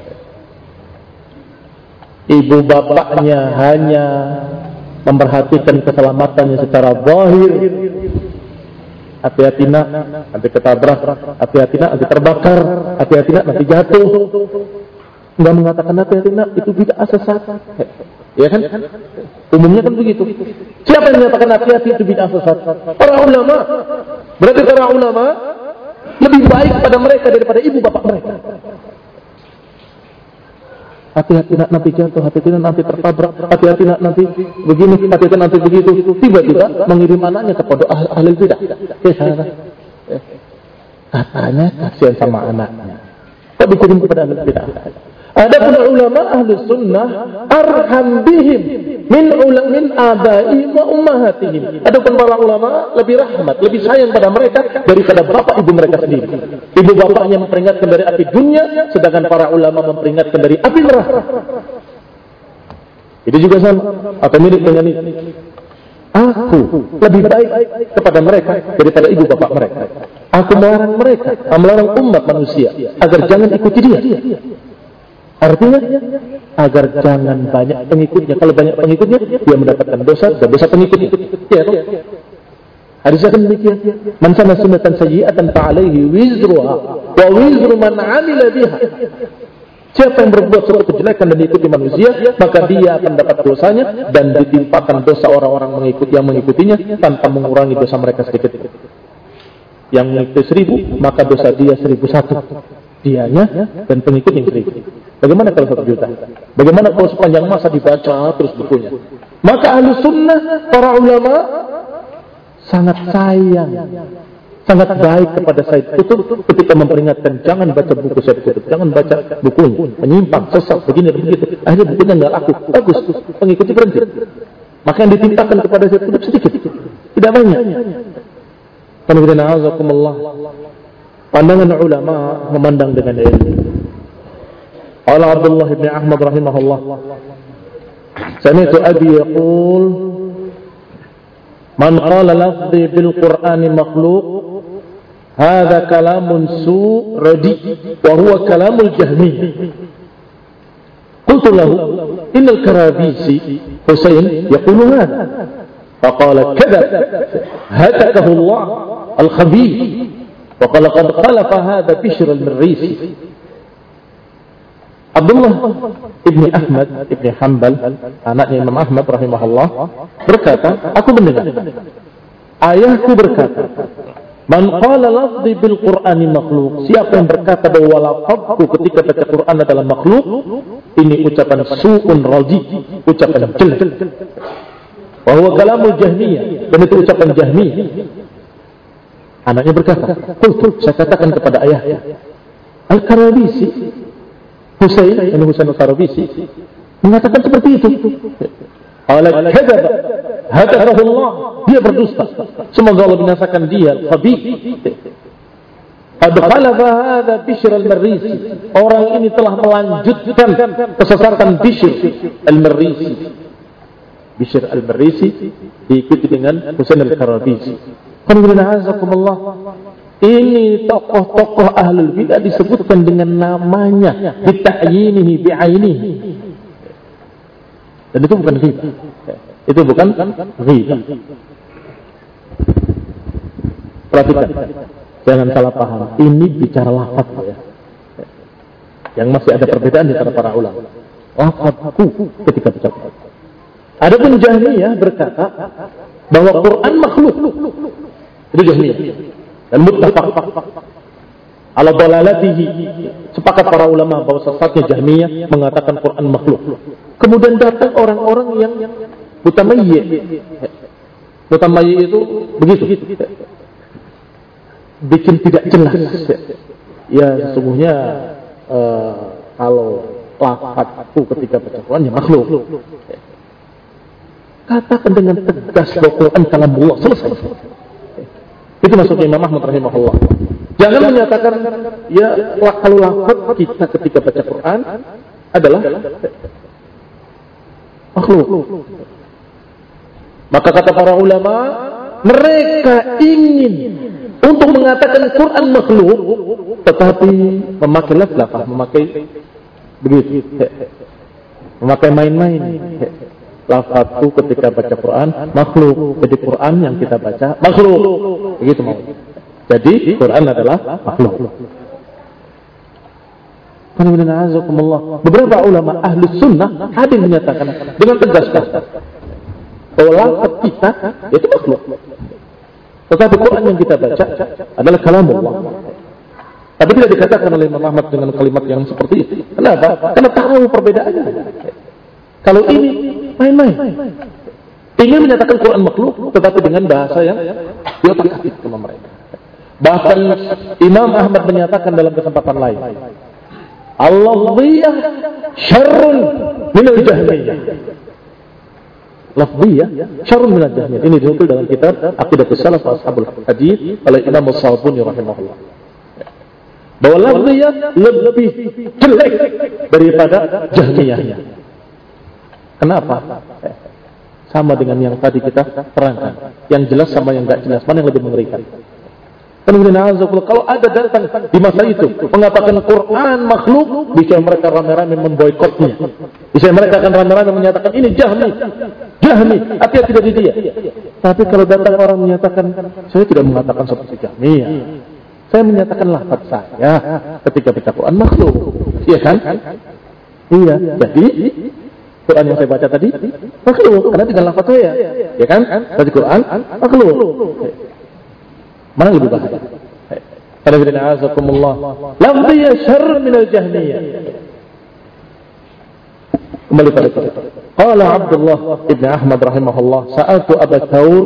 Ibu bapaknya hanya memperhatikan keselamatannya secara zahir. Hati-hati nak, nanti ketabrak. Hati-hati nak, nanti terbakar. Hati-hati nak, nanti jatuh. Enggak mengatakan hati-hati nak, itu bid'ah sesat. Ya kan? Umumnya kan begitu. Siapa yang menyatakan hati-hati itu bid'ah sesat? Para ulama. Berarti para ulama lebih baik pada mereka daripada ibu bapak mereka. Hati-hati nak, nanti jatuh, hati-hati nak, nanti tertabrak, hati-hati nak, nanti begini, hati-hati nanti begitu. Tiba-tiba mengirim anaknya kepada ahli bidah. Katanya kasihan sama anaknya. Kok dikirim kepada ahli bidah? Adapun ulama ahli sunnah arham bihim min abaihim wa ummahatihim. Adapun para ulama lebih rahmat, lebih sayang pada mereka daripada bapak ibu mereka sendiri. Ibu bapaknya memperingatkan dari api dunia, sedangkan para ulama memperingatkan dari api neraka. Itu juga sama atau mirip dengan ini. Aku lebih baik kepada mereka daripada ibu bapak mereka. Aku melarang mereka, melarang umat manusia agar jangan ikuti dia. Artinya agar jangan banyak pengikutnya. Kalau banyak pengikutnya, dia mendapatkan dosa dan dosa pengikutnya. Ya, hadisnya kan demikian. Man sana sunnatan sayyi'atan fa'alaihi wizruha wa wizru man 'amila biha. Siapa yang berbuat suatu kejelekan dan diikuti manusia, maka dia akan dapat dosanya dan ditimpakan dosa orang-orang yang mengikutinya tanpa mengurangi dosa mereka sedikit. Yang mengikuti 1000, maka dosa dia 1001. Dianya dan pengikutnya 1000. Bagaimana kalau 1 juta? Bagaimana kalau sepanjang masa dibaca terus bukunya? Maka ahli sunnah, para ulama sangat sayang, sangat baik kepada Said Qutb ketika memperingatkan, jangan baca buku Said Qutb, jangan baca bukunya, menyimpang, sesat, begini dan begitu. Akhirnya bukunya nggak laku, bagus, pengikuti berhenti. Maka yang ditimpakan kepada Said Qutb sedikit, tidak banyak. Pandangan ulama memandang dengan ilmu. Qala Abdullah bin Ahmad rahimahullah, sami'tu abi yaqul, man qala lafzi bil Qur'ani makhluq, hadha kalamun su' radi wa huwa kalamul Jahmiyah. Qultu lahu innal Karabisi Husain yaqulu hadha. Faqala kadhab hatakahu Allah al-khabith. Waqala qad khalafa hadha Bishr al-Marrisi. Abdullah ibni Ahmad ibni Hanbal, anaknya Imam Ahmad rahimahullah, berkata, aku mendengar ayahku berkata, man qala lafzi bil Qur'ani makhluq, siapa yang berkata bahwa lafazku ketika baca Quran adalah makhluk, ini ucapan su'un radi, ucapan jelek. Wa huwa kalamul Jahmiyah, dan itu ucapan Jahmiyah. Anaknya berkata, saya katakan kepada ayahnya, Al-Karabisi Husain Al-Karabisi mengatakan seperti itu. Hadahullah, dia berdusta. Semoga Allah binasakan dia. Khabith. Qad khalafa hadha Bishr al-Marrisi. Orang ini telah melanjutkan kesesatan Bishr al-Marrisi. Bishr al-Marrisi diikuti dengan Husain al-Karabisi. Ini tokoh-tokoh ahlul bidah disebutkan dengan namanya, bita'yinihi bi'ainihi. Dan itu bukan ghibah. Itu bukan ghibah. Perhatikan, jangan salah paham. Ini bicara lafaz ya. Yang masih ada perbedaan di antara para ulama. Lafazku ketika baca. Adapun Jahmiyah berkata bahwa Quran makhluk. Itu Jahmiyah. Dan muttafaq ala dalalatihi, sepakat para ulama bahwa sesatnya Jahmiyah mengatakan Quran makhluk. Kemudian datang orang-orang yang mutamayyi. Mutamayyi itu begitu, bikin tidak jelas. Ya sesungguhnya kalau lafazku ketika baca Quran ya makhluk. Katakan dengan tegas bahwa Quran kalamullah, selesai. Itu maksudnya Imam Ahmad rahimahullah. Jangan menyatakan ya kalau lafaz kita ketika baca Quran adalah makhluk. Maka kata para ulama, mereka ingin untuk mengatakan Quran makhluk, tetapi memakai lafaz, memakai begitu, memakai main-main. Lafazku ketika baca Quran makhluk, jadi Quran yang kita baca makhluk, begitu mau. Jadi Quran adalah makhluk. Beberapa ulama ahli sunnah ada yang menyatakan dengan tegas bahwa lafaz kita itu makhluk, tetapi Quran yang kita baca adalah kalamullah. Tapi tidak dikatakan oleh Imam Ahmad dengan kalimat yang seperti itu. Kenapa? Karena tahu perbedaannya. Kalau ini main-main, ingin menyatakan Quran makhluk, tetapi dengan bahasa yang diotak-atik sama mereka. Bahkan Imam Ahmad menyatakan dalam kesempatan lain, al-lafziyah syarrun minal jahmiyah. Lafziyah syarrun minal jahmiyah. Ini dinukil dalam kitab Aqidatus Salaf wa Ashabul Hadits oleh Imam As-Sabuni rahimahullah. Bahwa lafziyah lebih jelek daripada jahmiyahnya. Kenapa? sama dengan yang tadi kita terangkan. Yang jelas sama yang enggak jelas, mana yang lebih mengerikan? Kalau ada datang di masa itu mengatakan Quran makhluk, bisa mereka rame-rame memboikotnya. Bisa mereka akan rame-rame menyatakan ini Jahmi, hati-hati dari dia. Tapi kalau datang orang menyatakan, saya tidak mengatakan seperti Jahmiyah, saya menyatakan lafaz saya ketika baca Quran makhluk, iya kan? Iya. Jadi Quran yang saya baca tadi makhluk karena dengan lafaz saya, ya kan? Baca Quran makhluk. Mana lebih bahaya? Alhamdulillah, azakumullah. Lafziyah syarr min al-jahmiyah. Kembali pada kita. Qala Abdullah ibn Ahmad rahimahullah, sa'altu Abu Thawr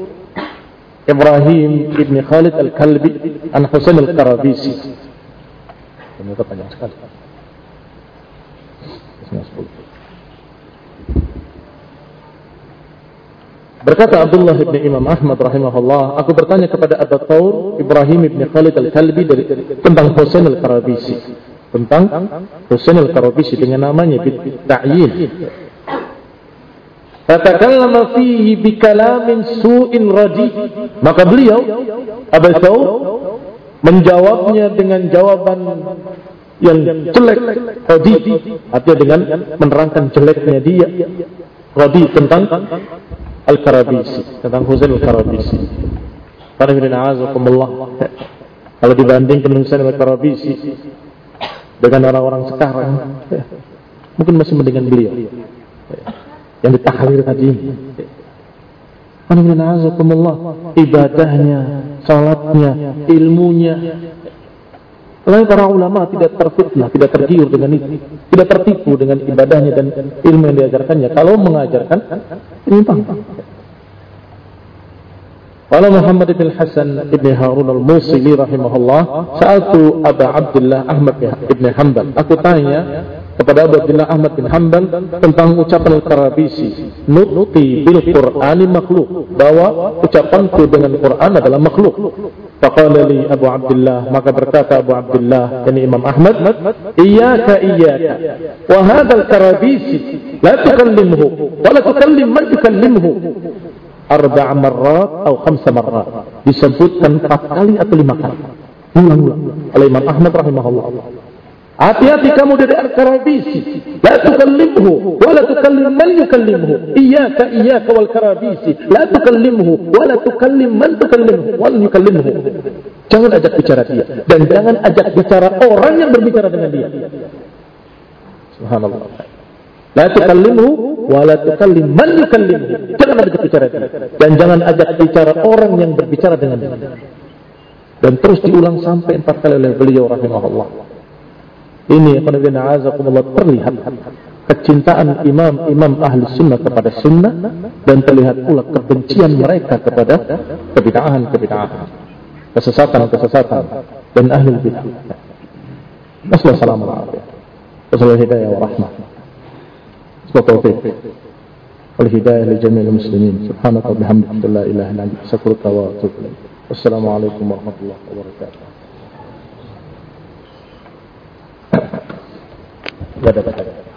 Ibrahim ibn Khalid al-Kalbi an Husain al-Karabisi. Ternyata panjang sekali. Berkata Abdullah ibn Imam Ahmad rahimahullah, aku bertanya kepada Abu Thawr Ibrahim ibn Khalid al-Kalbi tentang Husain al-Karabisi, tentang Husain al-Karabisi dengan namanya ta'yin. Fatakallama fihi bikalamin su'in radi. Maka beliau Abu Thawr menjawabnya dengan jawaban yang jelek, radi, artinya dengan menerangkan jeleknya dia, radi tentang Al-Karabisi, tentang Husain Al-Karabisi. Kalau dibandingkan Husain Al-Karabisi dengan orang-orang sekarang, mungkin masih mendingan beliau yang ditahlil tadi. Ibadahnya, salatnya, ilmunya. Lain para ulama tidak terfitnah, tidak tergiur dengan itu, tidak tertipu dengan ibadahnya dan ilmu yang diajarkannya. Kalau mengajarkan menyimpang. Qala Muhammad bin Hasan ibn Harun al-Musili rahimahullah, sa'altu Abu Abdullah Ahmad ibn Hanbal. Aku tanya kepada Abu Abdullah Ahmad bin Hanbal tentang ucapan Al-Karabisi, nuti bil Qur'ani makhluk, bahwa ucapanku dengan Quran adalah makhluk. Faqala li Abu Abdullah, maka berkata Abu Abdullah, yani Imam Ahmad, iyyaka wa hadha Al-Karabisi la tukallimhu wa la tukallim man tukallimhu 4 marrat atau 5 marrat. Disebutkan 4 kali atau 5 kali. Ulang-ulang oleh Imam Ahmad rahimahullah. Hati-hati kamu dari Al-Karabisi. La tukallimhu wa la tukallim man yukallimhu. Iyyaka wal Karabisi. La tukallimhu wa la tukallim man tukallimhu wa yukallimhu. Jangan ajak bicara dia dan jangan ajak bicara orang yang berbicara dengan dia. Subhanallah. La tukallimhu wa la tukallim man yukallimhu. Jangan ajak bicara dia dan jangan ajak bicara orang yang berbicara dengan dia. Dan terus diulang sampai 4 kali oleh beliau rahimahullah. Ini terlihat kecintaan imam ahli sunnah kepada sunnah, dan terlihat pula kebencian mereka kepada kebid'ahan, kesesatan dan ahli bid'ah. Wassalamualaikum warahmatullahi hidayah wa rahmah. Wal hidayah li jami'il muslimin. Subhanaka wa bihamdika la ilaha illa anta astaghfiruka wa atubu ilaik. Wassalamualaikum warahmatullahi wabarakatuh. Tidak ada